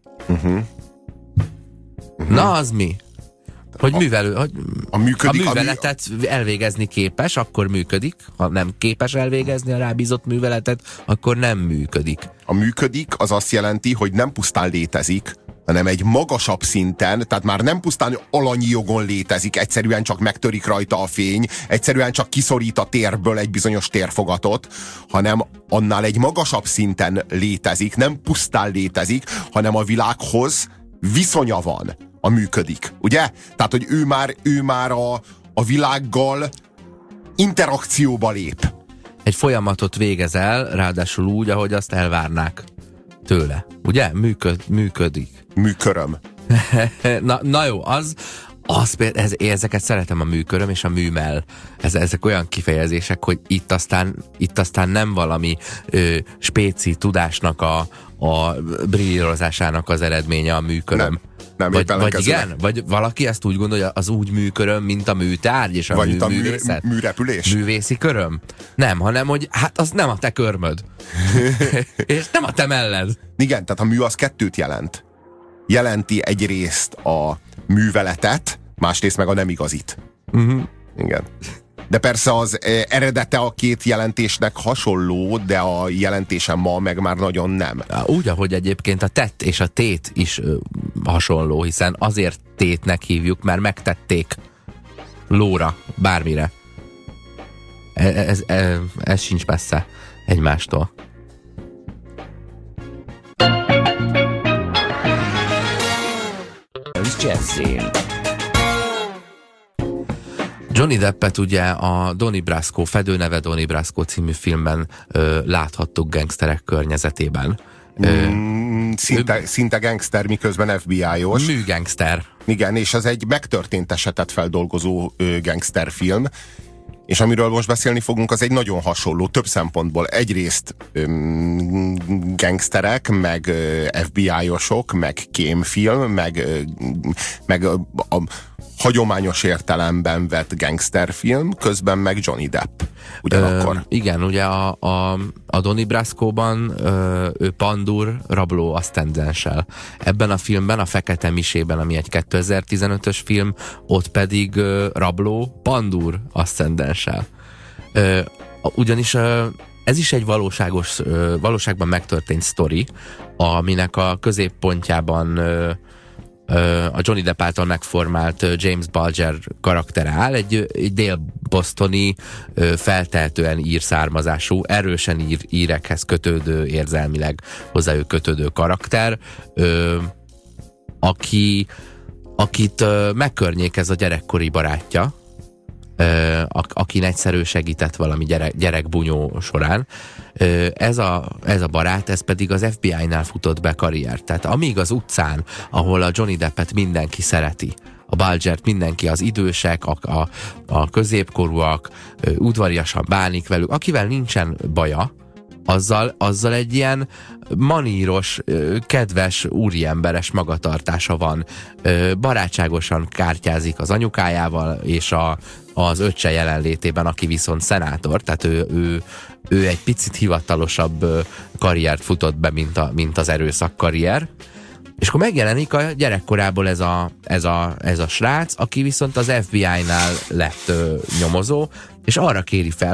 Na, az mi? Hogy a műveletet elvégezni képes, akkor működik. Ha nem képes elvégezni a rábízott műveletet, akkor nem működik. A működik az azt jelenti, hogy nem pusztán létezik, hanem egy magasabb szinten, tehát már nem pusztán alanyi jogon létezik, egyszerűen csak megtörik rajta a fény, egyszerűen csak kiszorít a térből egy bizonyos térfogatot, hanem annál egy magasabb szinten létezik, nem pusztán létezik, hanem a világhoz viszonya van, a működik, ugye? Tehát, hogy ő már a világgal interakcióba lép. Egy folyamatot végez el, ráadásul úgy, ahogy azt elvárnák tőle. Ugye? Működik. Műköröm. na jó, ezeket szeretem, a műköröm és a műmell. Ezek olyan kifejezések, hogy itt aztán nem valami spéci tudásnak a brillírozásának az eredménye a műköröm. Nem, vagy igen? Vagy valaki ezt úgy gondolja, az úgy műköröm, mint a műtárgy, és a művészet? Műrepülés? Művészi köröm? Nem, hanem, hogy hát az nem a te körmöd. És nem a te melled. Igen, tehát a mű az kettőt jelent. Jelenti egyrészt a műveletet, másrészt meg a nem igazit. Igen. De persze az eredete a két jelentésnek hasonló, de a jelentése ma meg már nagyon nem. Úgy, ahogy egyébként a tett és a tét is hasonló, hiszen azért tétnek hívjuk, mert megtették lóra, bármire. Ez sincs messze egymástól. Johnny Deppet ugye a Donnie Brasco, fedőneve Donnie Brasco című filmben láthattuk gangsterek környezetében. Szinte gangster, miközben FBI-os. Műgangster. Igen, és ez egy megtörtént esetet feldolgozó gangsterfilm, és amiről most beszélni fogunk, az egy nagyon hasonló, több szempontból. Egyrészt gangsterek, meg FBI-osok, meg kémfilm, meg a hagyományos értelemben vett gangsterfilm, közben meg Johnny Depp. Ugyanakkor. Igen, ugye a Donnie Brasco-ban ő pandúr, rabló aszcendenssel. Ebben a filmben, a Fekete Misében, ami egy 2015-ös film, ott pedig rabló, pandúr aszcendenssel. Ugyanis ez is egy valóságban megtörtént sztori, aminek a középpontjában a Johnny Depp által megformált James Bulger karaktere áll, egy dél-bostoni, feltehetően ír származású, erősen írekhez kötődő, érzelmileg hozzájuk kötődő karakter, akit megkörnyékez a gyerekkori barátja, akin egyszerű segített valami gyerekbunyó során. Ez a barát, ez pedig az FBI-nál futott be karriert. Tehát amíg az utcán, ahol a Johnny Deppet mindenki szereti, a Bulgert mindenki, az idősek, a középkorúak, udvariasan bánik velük, akivel nincsen baja, azzal egy ilyen maníros, kedves, úriemberes magatartása van. Barátságosan kártyázik az anyukájával, és az öccse jelenlétében, aki viszont szenátor, tehát ő egy picit hivatalosabb karriert futott be, mint az erőszak karrier. És akkor megjelenik a gyerekkorából ez a srác, aki viszont az FBI-nál lett nyomozó, és arra kéri fel,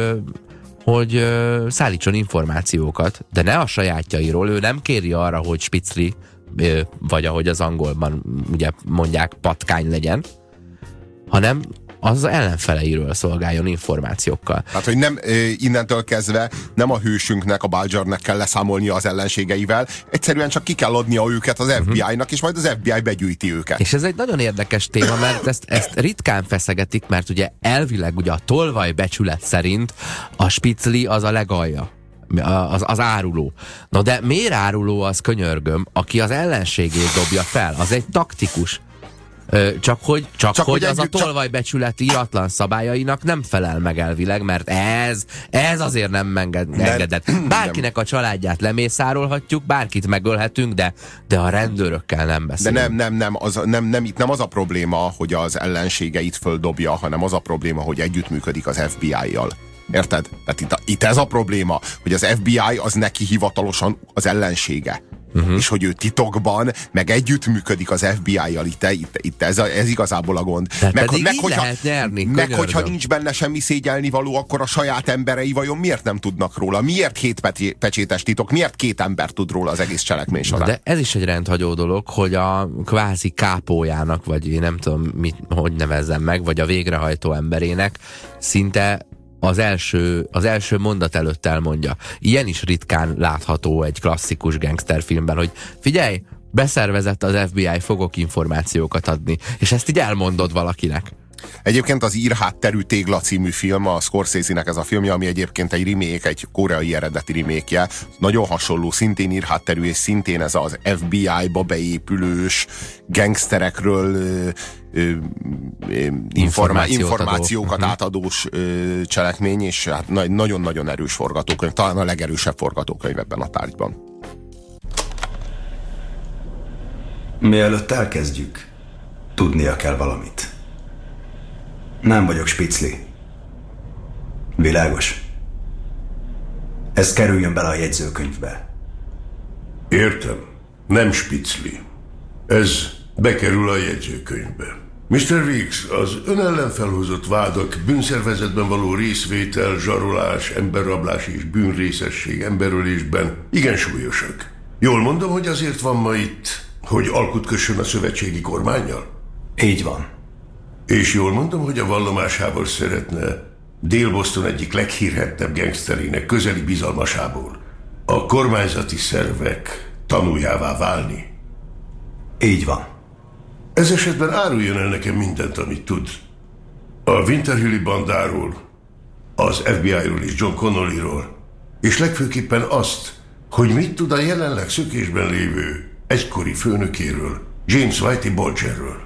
hogy szállítson információkat, de ne a sajátjairól, ő nem kéri arra, hogy spicli, vagy ahogy az angolban ugye mondják, patkány legyen, hanem az ellenfeleiről szolgáljon információkkal. Hát, hogy nem innentől kezdve nem a hősünknek, a Bulgernek kell leszámolnia az ellenségeivel, egyszerűen csak ki kell adnia őket az FBI-nak, és majd az FBI begyűjti őket. És ez egy nagyon érdekes téma, mert ezt ritkán feszegetik, mert ugye elvileg ugye a tolvajbecsület szerint a spicli az a legalja. Az áruló. Na de miért áruló az, könyörgöm, aki az ellenségét dobja fel? Az egy taktikus. Csak hogy az a tolvajbecsület íratlan szabályainak nem felel meg elvileg, mert ez azért nem engedett. Bárkinek a családját lemészárolhatjuk, bárkit megölhetünk, de a rendőrökkel nem beszélünk. De nem, itt nem az a probléma, hogy az ellenségeit földobja, hanem az a probléma, hogy együttműködik az FBI-jal. Érted? Tehát itt ez a probléma, hogy az FBI az neki hivatalosan az ellensége. És hogy ő titokban, meg együttműködik az FBI-jal, itt ez igazából a gond. Hogyha nincs benne semmi szégyelnivaló, akkor a saját emberei vajon miért nem tudnak róla? Miért 7 pecsétes titok? Miért 2 ember tud róla az egész cselekmény során? De ez is egy rendhagyó dolog, hogy a kvázi kápójának, vagy én nem tudom, hogy nevezzem meg, vagy a végrehajtó emberének szinte az első mondat előtt elmondja. Ilyen is ritkán látható egy klasszikus gangsterfilmben, hogy figyelj, beszervezett az FBI, fogok információkat adni, és ezt így elmondod valakinek. Egyébként az Ír hátterű tégla című film, a Scorsese-nek ez a filmje, ami egyébként egy remake, egy koreai eredeti remake-je, nagyon hasonló, szintén ír hátterű, és szintén ez az FBI-ba beépülős gangsterekről információkat átadós cselekmény, és hát nagyon-nagyon erős forgatókönyv, talán a legerősebb forgatókönyv ebben a tárgyban. Mielőtt elkezdjük, tudnia kell valamit. Nem vagyok spicli. Világos? Ez kerüljön bele a jegyzőkönyvbe. Értem. Nem spicli. Ez bekerül a jegyzőkönyvbe. Mr. Weeks, az ön ellen felhozott vádak, bűnszervezetben való részvétel, zsarolás, emberrablás és bűnrészesség emberölésben igen súlyosak. Jól mondom, hogy azért van ma itt, hogy alkut kössön a szövetségi kormánnyal? Így van. És jól mondom, hogy a vallomásával szeretne Dél-Boston egyik leghírhettebb gangsterének közeli bizalmasából a kormányzati szervek tanuljává válni? Így van. Ez esetben áruljon el nekem mindent, amit tud. A Winter Hilli bandáról, az FBI-ról és John Connollyról, és legfőképpen azt, hogy mit tud a jelenleg szökésben lévő egykori főnökéről, James Whitey Bulgerről.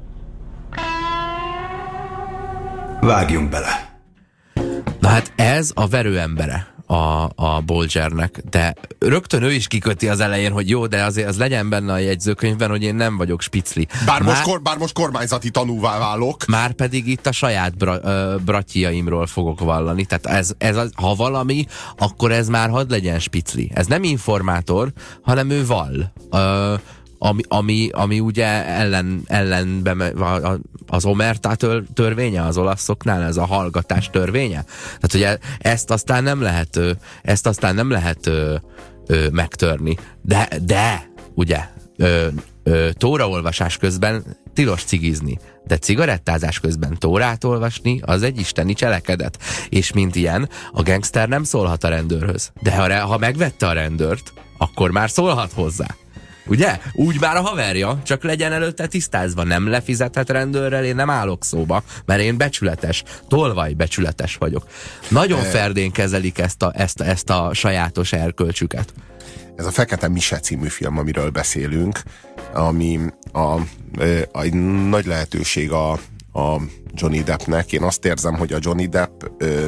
Vágjunk bele. Na hát ez a verőembere a Bulgernek, de rögtön ő is kiköti az elején, hogy jó, de azért az legyen benne a jegyzőkönyvben, hogy én nem vagyok spicli. Bár most kormányzati tanúvá válok. Már pedig itt a saját bratyaimról fogok vallani. Tehát ha valami, akkor ez már hadd legyen spicli. Ez nem informátor, hanem ő vall. Ami ugye ellenben az omerta törvénye az olaszoknál, ez a hallgatás törvénye. Tehát ugye ezt aztán nem lehet megtörni. De ugye tóraolvasás közben tilos cigizni, de cigarettázás közben tórát olvasni az egy isteni cselekedet. És mint ilyen, a gangster nem szólhat a rendőrhöz. De ha megvette a rendőrt, akkor már szólhat hozzá. Ugye? Úgy már a haverja, csak legyen előtte tisztázva. Nem lefizetett rendőrrel, én nem állok szóba, mert én becsületes, tolvaj becsületes vagyok. Nagyon ferdén kezelik ezt a sajátos erkölcsüket. Ez a Fekete Mise című film, amiről beszélünk, ami a nagy lehetőség a Johnny Deppnek. Én azt érzem, hogy a Johnny Depp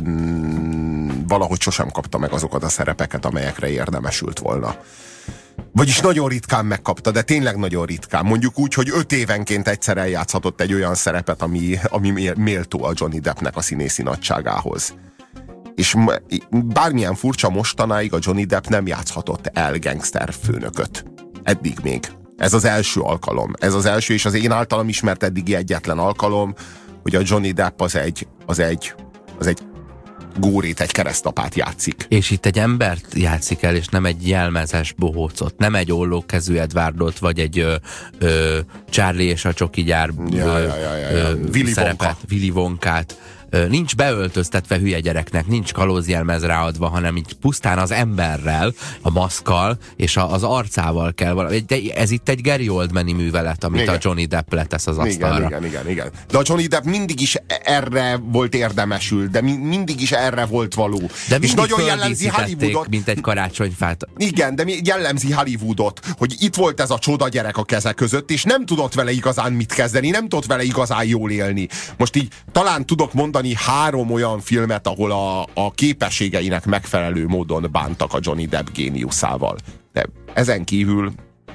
valahogy sosem kapta meg azokat a szerepeket, amelyekre érdemesült volna. Vagyis nagyon ritkán megkapta, de tényleg nagyon ritkán. Mondjuk úgy, hogy 5 évenként egyszer eljátszhatott egy olyan szerepet, ami méltó a Johnny Deppnek a színészi nagyságához. És bármilyen furcsa, mostanáig a Johnny Depp nem játszhatott el gangster főnököt. Eddig még. Ez az első alkalom. Ez az első, és az én általam ismert eddigi egyetlen alkalom, hogy a Johnny Depp az egy górét, egy keresztapát játszik. És itt egy embert játszik el, és nem egy jelmezes bohócot, nem egy ollókezű Edwardot, vagy egy Charlie és a csoki gyár szerepet, Willy Wonkát. Nincs beöltöztetve hülye gyereknek, nincs kalózjelmez ráadva, hanem így pusztán az emberrel, a maszkkal és az arcával kell valami. Ez itt egy Gary Oldmani művelet, amit a Johnny Depp letesz az asztalra. Igen. De a Johnny Depp mindig is erre volt érdemesül, de mindig is erre volt való. De és nagyon jellemzi Hollywoodot. Mint egy karácsonyfát. Igen, de jellemzi Hollywoodot, hogy itt volt ez a csoda gyerek a keze között, és nem tudott vele igazán mit kezdeni, nem tudott vele igazán jól élni. Most így talán tudok mondani 3 olyan filmet, ahol a képességeinek megfelelő módon bántak a Johnny Depp géniuszával. De ezen kívül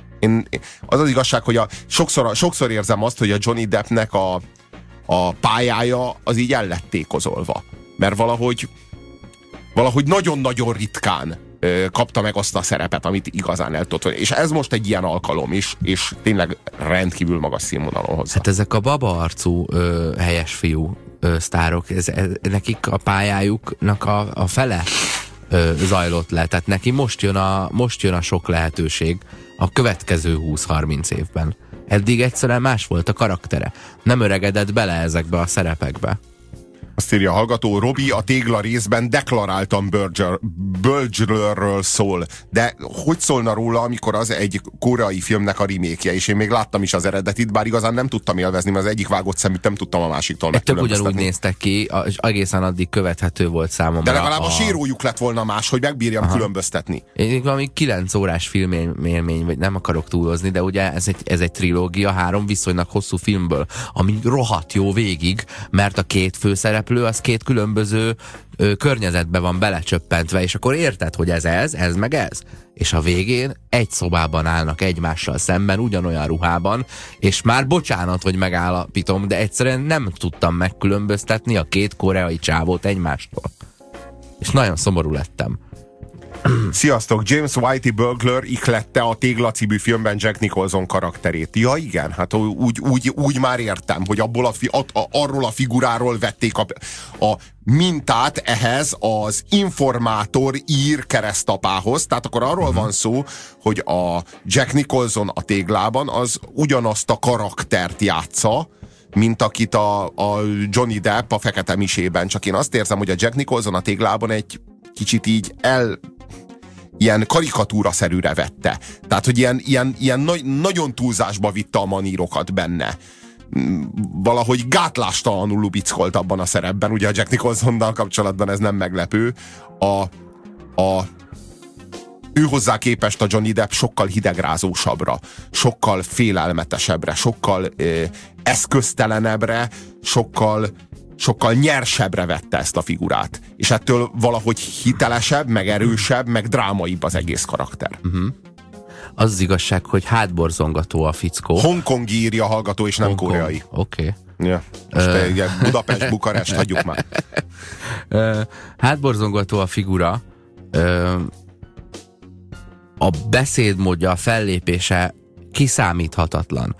az az igazság, hogy sokszor érzem azt, hogy a Johnny Deppnek a pályája az így el lett tékozolva. Mert valahogy nagyon-nagyon ritkán kapta meg azt a szerepet, amit igazán el tudott. És ez most egy ilyen alkalom, és tényleg rendkívül magas színvonalon hozzá. Hát ezek a baba arcú helyes fiú sztárok, nekik a pályájuknak a fele zajlott le. Tehát neki most jön a sok lehetőség a következő 20-30 évben. Eddig egyszerűen más volt a karaktere. Nem öregedett bele ezekbe a szerepekbe. Azt írja a hallgató, Robi a tégla részben deklaráltan Bulgerről szól. De hogy szólna róla, amikor az egy koreai filmnek a remake-je, és én még láttam is az eredetit, bár igazán nem tudtam élvezni, mert az egyik vágott szeműt nem tudtam a másiktól megkülönböztetni. Tök ugyanúgy néztek ki, és egészen addig követhető volt számomra. De legalább a sérójuk lett volna más, hogy megbírjam különböztetni. Én valami 9 órás filmélmény, vagy nem akarok túlozni, de ugye ez egy trilógia 3 viszonylag hosszú filmből, ami rohadt jó végig, mert a 2 főszerep szereplő az két különböző környezetbe van belecsöppentve, és akkor érted, hogy ez meg ez. És a végén egy szobában állnak egymással szemben, ugyanolyan ruhában, és már bocsánat, hogy megállapítom, de egyszerűen nem tudtam megkülönböztetni a két koreai csávót egymástól. És nagyon szomorú lettem. Sziasztok, James Whitey Burglar ihlette a Tégla című filmben Jack Nicholson karakterét. Ja igen, hát úgy már értem, hogy arról a figuráról vették a mintát ehhez az informátor ír keresztapához. Tehát akkor arról van szó, hogy a Jack Nicholson a Téglában az ugyanazt a karaktert játsza, mint akit a Johnny Depp a Fekete Misében. Csak én azt érzem, hogy a Jack Nicholson a Téglában egy kicsit így ilyen karikatúraszerűre vette. Tehát, hogy ilyen nagyon túlzásba vitte a manírokat benne. Valahogy gátlástalanul lubickolt abban a szerepben. Ugye a Jack Nicholsonnal kapcsolatban ez nem meglepő. Ő hozzá képest a Johnny Depp sokkal hidegrázósabbra, sokkal félelmetesebbre, sokkal eszköztelenebbre, sokkal nyersebbre vette ezt a figurát. És ettől valahogy hitelesebb, meg erősebb, meg drámaibb az egész karakter. Az igazság, hogy hátborzongató a fickó. Hongkongi írja hallgató, és nem koreai. Oké. Ja. Budapest, Bukarest, hagyjuk már. Hátborzongató a figura. A beszédmódja, a fellépése kiszámíthatatlan.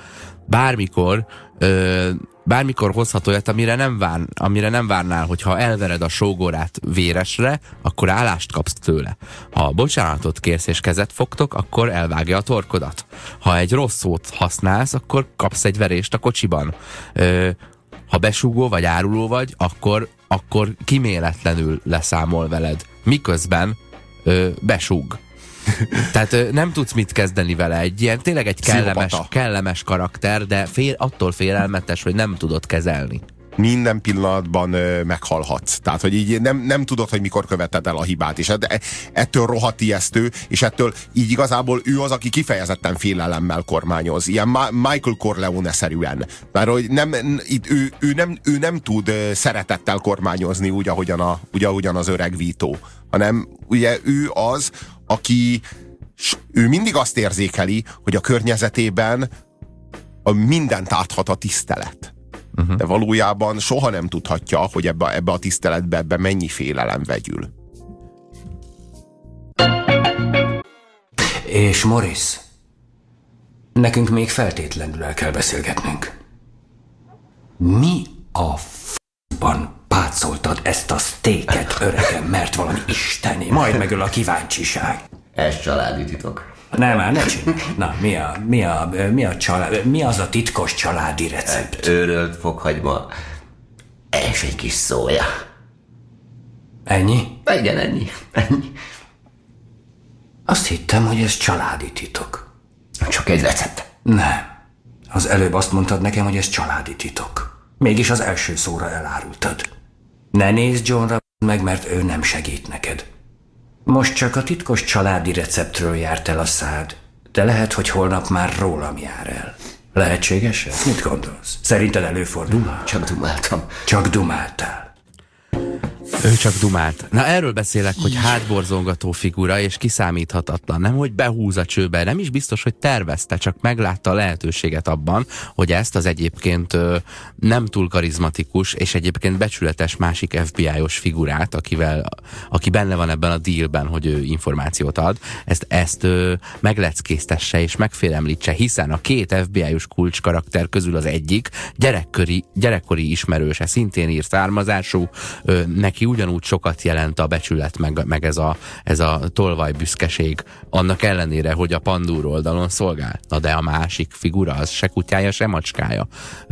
Bármikor hozhat olyat, amire nem várnál, hogyha elvered a sógorát véresre, akkor állást kapsz tőle. Ha bocsánatot kérsz és kezet fogtok, akkor elvágja a torkodat. Ha egy rossz szót használsz, akkor kapsz egy verést a kocsiban. Ha besúgó vagy áruló vagy, akkor kiméletlenül leszámol veled. Miközben besúg. Tehát nem tudsz mit kezdeni vele. Tényleg egy kellemes karakter, de attól félelmetes, hogy nem tudod kezelni. Minden pillanatban meghalhatsz. Tehát, hogy így nem tudod, hogy mikor követed el a hibát, és ettől rohadt ijesztő, és ettől így igazából ő az, aki kifejezetten félelemmel kormányoz. Ilyen Michael Corleone-szerűen. Mert hogy ő nem tud szeretettel kormányozni úgy, ahogyan az öreg Vito. Hanem ugye ő az, aki ő mindig azt érzékeli, hogy a környezetében mindent áthat a tisztelet. De valójában soha nem tudhatja, hogy ebbe a tiszteletbe mennyi félelem vegyül. És Morris, nekünk még feltétlenül el kell beszélgetnünk. Mi a f***ban pácoltad ezt a sztéket, öregem, mert valami isteni, majd megöl a kíváncsiság. Ez családi titok. Nem, már ne csinálj. Na, mi az a titkos családi recept? Őrölt fokhagyma és egy kis szója. Ennyi? Igen, ennyi. Azt hittem, hogy ez családi titok. Csak egy recept. Nem. Az előbb azt mondtad nekem, hogy ez családi titok. Mégis az első szóra elárultad. Ne nézd Johnra meg, mert ő nem segít neked. Most csak a titkos családi receptről járt el a szád, de lehet, hogy holnap már rólam jár el. Lehetséges ez? Mit gondolsz? Szerinted előfordul? Csak dumáltam. Csak dumáltál. Ő csak dumált. Na erről beszélek, hogy hátborzongató figura és kiszámíthatatlan. Nem, hogy behúz a csőbe, nem is biztos, hogy tervezte, csak meglátta a lehetőséget abban, hogy ezt az egyébként nem túl karizmatikus és egyébként becsületes másik FBI-os figurát, aki benne van ebben a dealben, hogy ő információt ad, ezt megleckéztesse és megfélemlítse, hiszen a két FBI-os kulcskarakter közül az egyik gyerekkori ismerőse, szintén ír származású, neki ugyanúgy sokat jelent a becsület, meg ez a tolvaj büszkeség, annak ellenére, hogy a pandúr oldalon szolgál. Na de a másik figura, az se kutyája, se macskája.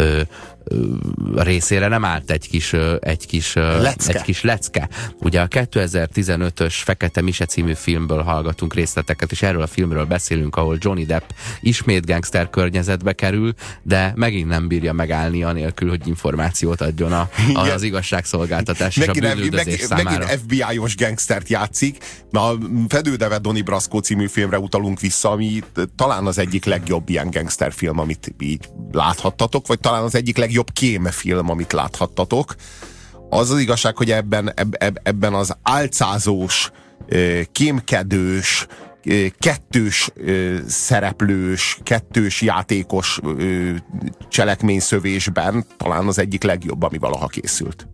Részére nem állt egy kis lecke. Ugye a 2015-ös Fekete Mise című filmből hallgatunk részleteket, és erről a filmről beszélünk, ahol Johnny Depp ismét gangster környezetbe kerül, de megint nem bírja megállni anélkül, hogy információt adjon az igazságszolgáltatás és a bűnüldözés számára. Megint FBI-os gangstert játszik. A Fedődeve Donnie Brasco című filmre utalunk vissza, ami talán az egyik legjobb ilyen gangsterfilm, amit így láthattatok, vagy talán az egyik legjobb kémfilm, amit láthattatok. az az igazság, hogy ebben az álcázós, kémkedős, kettős szereplős, kettős játékos cselekményszövésben talán az egyik legjobb, ami valaha készült.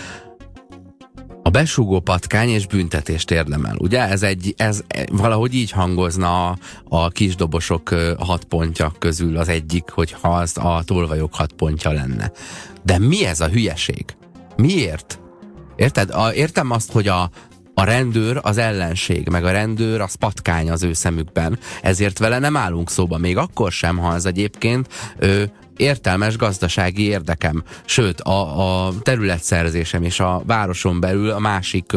A besúgó patkány és büntetést érdemel. Ugye ez valahogy így hangozna a kisdobosok 6 pontja közül az egyik, hogyha az a tolvajok 6 pontja lenne. De mi ez a hülyeség? Miért? Érted? Értem azt, hogy a rendőr az ellenség, meg a rendőr az patkány az ő szemükben. Ezért vele nem állunk szóba, még akkor sem, ha ez egyébként értelmes gazdasági érdekem. Sőt, a területszerzésem és a városon belül a másik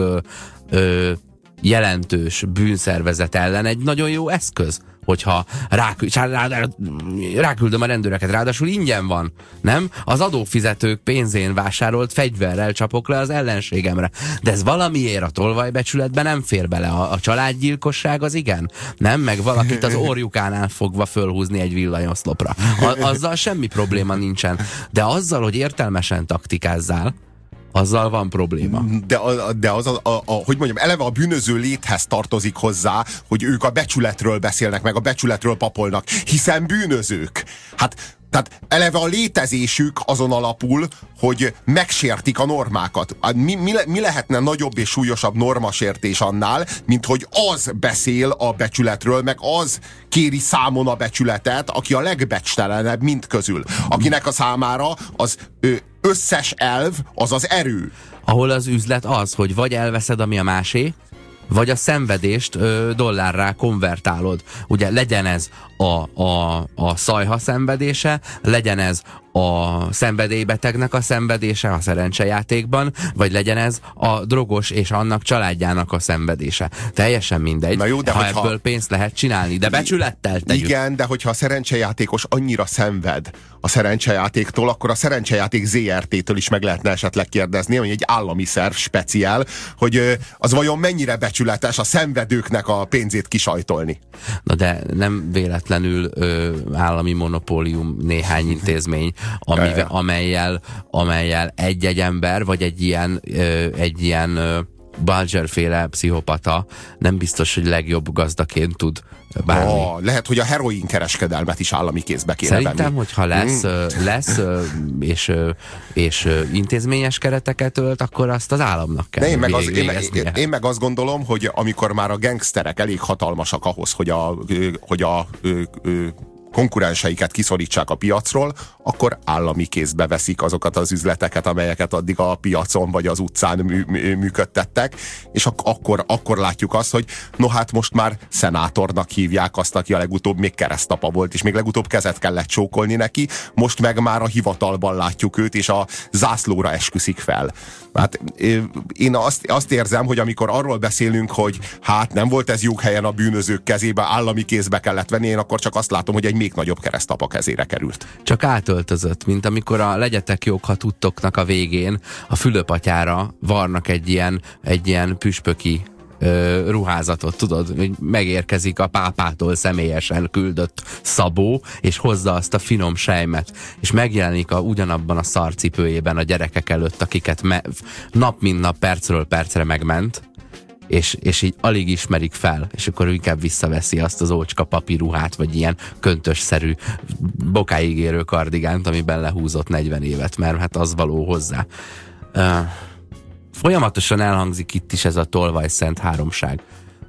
jelentős bűnszervezet ellen egy nagyon jó eszköz, hogyha ráküldöm a rendőreket, ráadásul ingyen van, nem? Az adófizetők pénzén vásárolt fegyverrel csapok le az ellenségemre. De ez valamiért a tolvajbecsületben nem fér bele. A családgyilkosság az igen? Nem? Meg valakit az orjukánál fogva fölhúzni egy villanyoszlopra. Azzal semmi probléma nincsen. De azzal, hogy értelmesen taktikázzál, azzal van probléma. De az hogy mondjam, eleve a bűnöző léthez tartozik hozzá, hogy ők a becsületről beszélnek, meg a becsületről papolnak, hiszen bűnözők. Tehát eleve a létezésük azon alapul, hogy megsértik a normákat. Mi lehetne nagyobb és súlyosabb normasértés annál, mint hogy az beszél a becsületről, meg az kéri számon a becsületet, aki a legbecstelenebb mind közül. Akinek a számára az összes elv az az erő. Ahol az üzlet az, hogy vagy elveszed, ami a másé, vagy a szenvedést dollárrá konvertálod. Ugye legyen ez a szajha szenvedése, legyen ez a szenvedélybetegnek a szenvedése a szerencsejátékban, vagy legyen ez a drogos és annak családjának a szenvedése. Teljesen mindegy, na jó, de ha ebből pénzt lehet csinálni, de becsülettel tegyük. Igen, de hogyha a szerencsejátékos annyira szenved a szerencsejátéktól, akkor a szerencsejáték ZRT-től is meg lehetne esetleg kérdezni, hogy egy állami szerv speciál, hogy az vajon mennyire becsületes a szenvedőknek a pénzét kisajtolni. Na de nem véletlenül állami monopólium néhány intézmény, amelyel egy-egy ember, vagy egy ilyen Bulger-féle pszichopata nem biztos, hogy legjobb gazdaként tud bármi. Lehet, hogy a heroin kereskedelmet is állami kézbe kéne venni. Szerintem, hogyha lesz és intézményes kereteket ölt, akkor azt az államnak kell végeznie. Én meg azt gondolom, hogy amikor már a gangsterek elég hatalmasak ahhoz, hogy a konkurenseiket kiszorítsák a piacról, akkor állami kézbe veszik azokat az üzleteket, amelyeket addig a piacon vagy az utcán működtettek, és akkor látjuk azt, hogy hát most már szenátornak hívják azt, aki a legutóbb még keresztapa volt, és még legutóbb kezet kellett csókolni neki, most meg már a hivatalban látjuk őt, és a zászlóra esküszik fel. Hát én azt érzem, hogy amikor arról beszélünk, hogy nem volt ez joghelyen a bűnözők kezébe, állami kézbe kellett venni, én akkor csak azt látom, hogy egy még nagyobb keresztapa kezére került. Csak átöltözött, mint amikor a legyetek jók, ha tudtoknak a végén a Fülöpatyára varnak egy ilyen püspöki ruházatot, tudod, hogy megérkezik a pápától személyesen küldött Szabó, és hozza azt a finom sejmet, és megjelenik ugyanabban a szarcipőjében a gyerekek előtt, akiket nap mint nap, percről percre megment, és így alig ismerik fel, és akkor inkább visszaveszi azt az ócska papírruhát, vagy ilyen köntösszerű, bokáig érő kardigánt, amiben lehúzott 40 évet, mert hát az való hozzá. Folyamatosan elhangzik itt is ez a tolvaj szent háromság.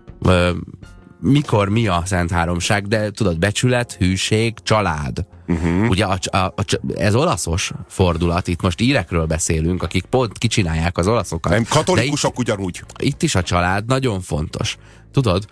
Mikor mi a szent háromság, de tudod, becsület, hűség, család. Ugye ez olaszos fordulat, itt most írekről beszélünk, akik pont kicsinálják az olaszokat. Nem, katolikusok ugyanúgy. Itt is a család nagyon fontos. Tudod,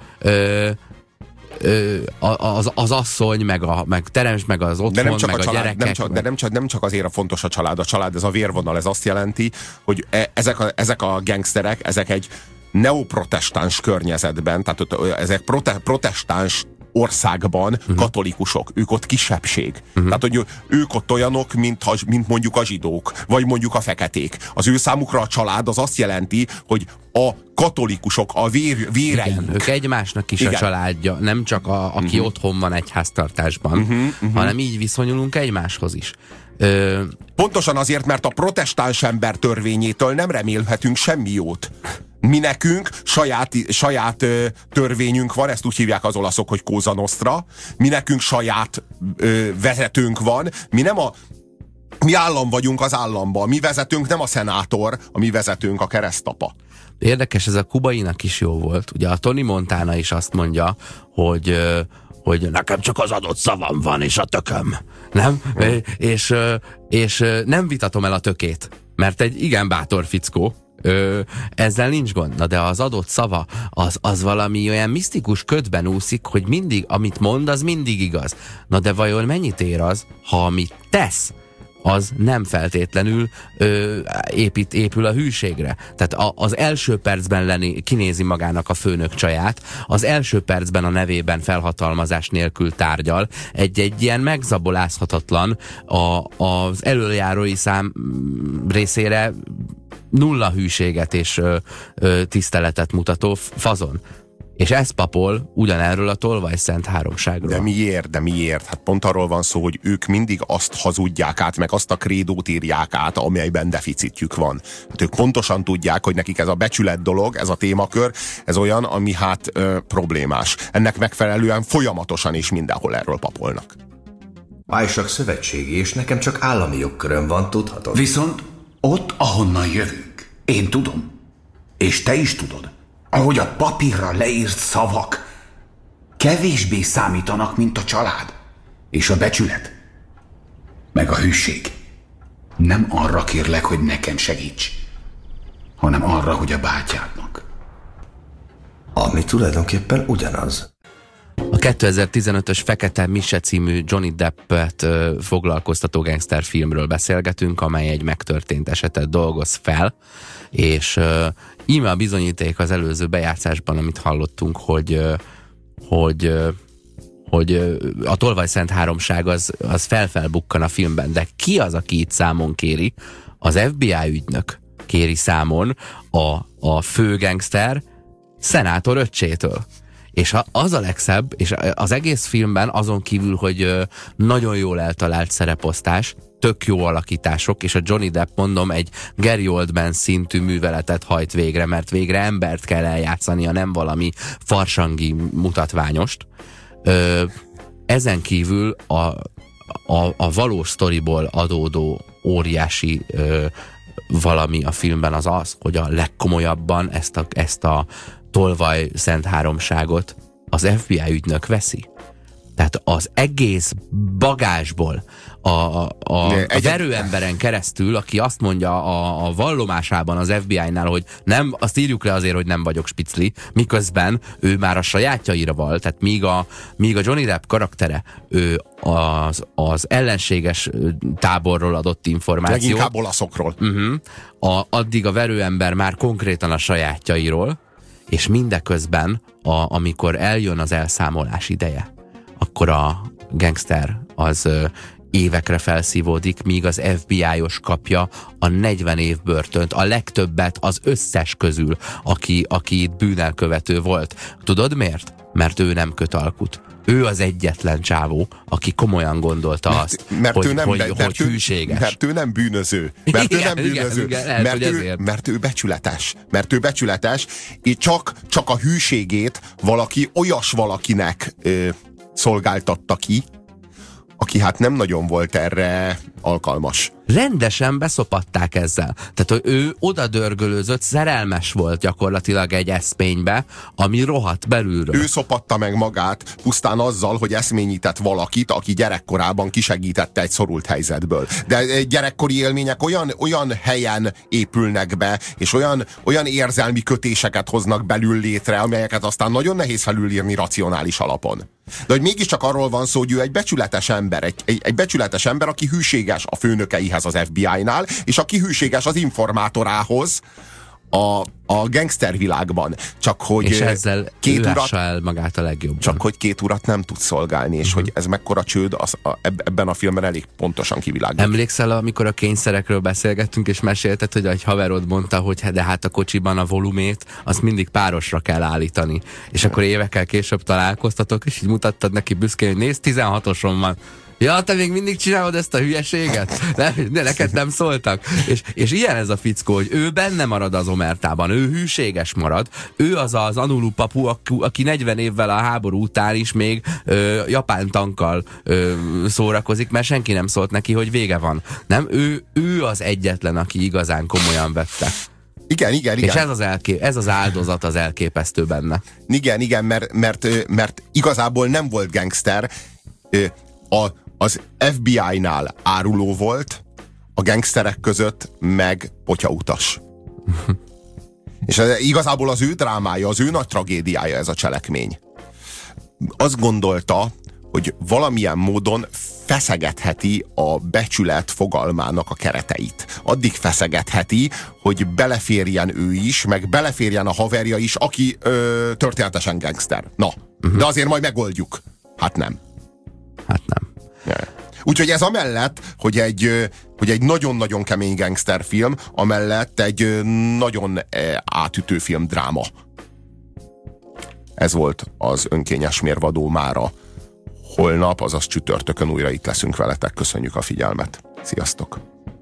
az asszony, meg teremts meg az otthon, meg a gyerekek. Nem csak azért fontos a család. A család, ez a vérvonal, ez azt jelenti, hogy ezek a gangsterek, ezek egy neoprotestáns környezetben, tehát ezek protestáns országban katolikusok, ők ott kisebbség. Tehát, hogy ők ott olyanok, mint mondjuk a zsidók, vagy mondjuk a feketék. Az ő számukra a család az azt jelenti, hogy a katolikusok, a véreink. Igen, ők egymásnak is a családja, nem csak aki otthon van egy háztartásban, hanem így viszonyulunk egymáshoz is. Pontosan azért, mert a protestáns ember törvényétől nem remélhetünk semmi jót. Mi nekünk saját törvényünk van, ezt úgy hívják az olaszok, hogy Cosa Nostra. Mi nekünk saját vezetőnk van. Mi állam vagyunk az államban. Mi vezetőnk nem a szenátor, a mi vezetőnk a keresztapa. Érdekes, ez a kubainak is jó volt. Ugye a Tony Montana is azt mondja, hogy nekem csak az adott szavam van, és a tököm. Nem? És nem vitatom el a tökét, mert egy igen bátor fickó. Ezzel nincs gond. Na de az adott szava, az valami olyan misztikus ködben úszik, hogy mindig, amit mond, az mindig igaz. Na de vajon mennyit ér az, ha amit tesz, az nem feltétlenül épül a hűségre. Tehát az első percben kinézi magának a főnök csaját, az első percben a nevében felhatalmazás nélkül tárgyal, egy ilyen megzabolázhatatlan az elöljárói szám részére nulla hűséget és tiszteletet mutató fazon. És ez papol ugyanerről a tolvajszent háromságról. De miért? Hát pont arról van szó, hogy ők mindig azt hazudják át, meg azt a krédót írják át, amelyben deficitjük van. Hát ők pontosan tudják, hogy nekik ez a becsület dolog, ez a témakör, ez olyan, ami problémás. Ennek megfelelően folyamatosan és mindenhol erről papolnak. Májsak szövetségi, és nekem csak állami jogköröm van, tudhatod. Viszont ott, ahonnan jövünk, én tudom, és te is tudod, ahogy a papírra leírt szavak kevésbé számítanak, mint a család, és a becsület, meg a hűség. Nem arra kérlek, hogy nekem segíts, hanem arra, hogy a bátyádnak. Ami tulajdonképpen ugyanaz. A 2015-ös Fekete Mise című Johnny Deppet foglalkoztató gangsterfilmről beszélgetünk, amely egy megtörtént esetet dolgoz fel, és íme a bizonyíték az előző bejátszásban, amit hallottunk, hogy a tolvajszent háromság az felbukkan a filmben, de ki az, aki itt számon kéri? Az FBI ügynök kéri számon a főgangster szenátor öccsétől. És az a legszebb, és az egész filmben azon kívül, hogy nagyon jól eltalált szereposztás, tök jó alakítások, és a Johnny Depp, mondom, egy Gary Oldman szintű műveletet hajt végre, mert végre embert kell eljátszania, nem valami farsangi mutatványost. Ezen kívül a valós sztoriból adódó óriási valami a filmben az, hogy a legkomolyabban ezt a tolvaj szent háromságot az FBI ügynök veszi. Tehát az egész bagázsból a verőemberen keresztül, aki azt mondja a vallomásában az FBI-nál, hogy nem, azt írjuk le azért, hogy nem vagyok spicli, miközben ő már a sajátjaira val, tehát míg a Johnny Depp karaktere ő az ellenséges táborról adott információt. Leginkább olaszokról. Addig a verőember már konkrétan a sajátjairól, és mindeközben, amikor eljön az elszámolás ideje, akkor a gangster az évekre felszívódik, míg az FBI-os kapja a 40 év börtönt, a legtöbbet az összes közül, aki itt bűnelkövető volt. Tudod miért? Mert ő nem köt alkut. Ő az egyetlen csávó, aki komolyan gondolta hogy hűséges. Mert ő nem bűnöző. Mert ő becsületes. Mert ő becsületes, és csak a hűségét olyas valakinek szolgáltatta ki, aki hát nem nagyon volt erre alkalmas. Rendesen beszopatták ezzel. Tehát, hogy ő odadörgölőzött, szerelmes volt gyakorlatilag egy eszménybe, ami rohadt belülről. Ő szopatta meg magát pusztán azzal, hogy eszményített valakit, aki gyerekkorában kisegítette egy szorult helyzetből. De gyerekkori élmények olyan helyen épülnek be, és olyan érzelmi kötéseket hoznak belül létre, amelyeket aztán nagyon nehéz felülírni racionális alapon. De hogy mégiscsak arról van szó, hogy ő egy becsületes ember, egy becsületes ember, aki hűséges a főnökeihez az FBI-nál, és aki hűséges az informátorához, a gangster világban. Csak hogy és ezzel két ő urat, el magát a legjobban. csak hogy két urat nem tud szolgálni, és hogy ez mekkora csőd, ebben a filmben elég pontosan kivilágít. Emlékszel, amikor a kényszerekről beszélgettünk, és mesélted, hogy egy haverod mondta, hogy de hát a kocsiban a volumét, azt mindig párosra kell állítani. És akkor évekkel később találkoztatok, és így mutattad neki büszkén, hogy nézd, 16-oson van. Ja, te még mindig csinálod ezt a hülyeséget? De neked nem szóltak? És ilyen ez a fickó, hogy ő benne marad az omertában, ő hűséges marad, ő az az Anulu papu, aki 40 évvel a háború után is még japán tankkal szórakozik, mert senki nem szólt neki, hogy vége van. Nem? Ő az egyetlen, aki igazán komolyan vette. Igen. És ez az áldozat az elképesztő benne. Igen, mert igazából nem volt gangster, az FBI-nál áruló volt, a gangsterek között meg potyautas. És igazából az ő drámája, az ő nagy tragédiája ez a cselekmény. Azt gondolta, hogy valamilyen módon feszegetheti a becsület fogalmának a kereteit. Addig feszegetheti, hogy beleférjen ő is, meg beleférjen a haverja is, aki történetesen gangster. Na, de azért majd megoldjuk. Hát nem. Úgyhogy ez amellett, hogy egy nagyon-nagyon kemény gangsterfilm, amellett egy nagyon átütő film dráma. Ez volt az Önkényes Mérvadó mára. Holnap, azaz csütörtökön újra itt leszünk veletek. Köszönjük a figyelmet. Sziasztok!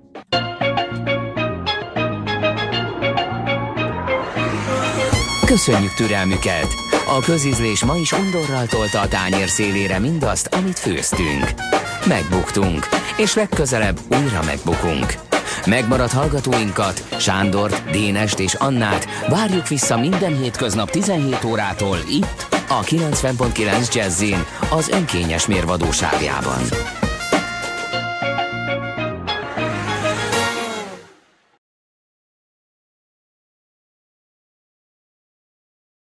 Köszönjük türelmüket! A közízlés ma is undorral tolta a tányér szélére mindazt, amit főztünk. Megbuktunk, és legközelebb újra megbukunk. Megmaradt hallgatóinkat, Sándort, Dénest és Annát várjuk vissza minden hétköznap 17 órától itt, a 90.9 Jazzin, az Önkényes Mérvadó sávjában.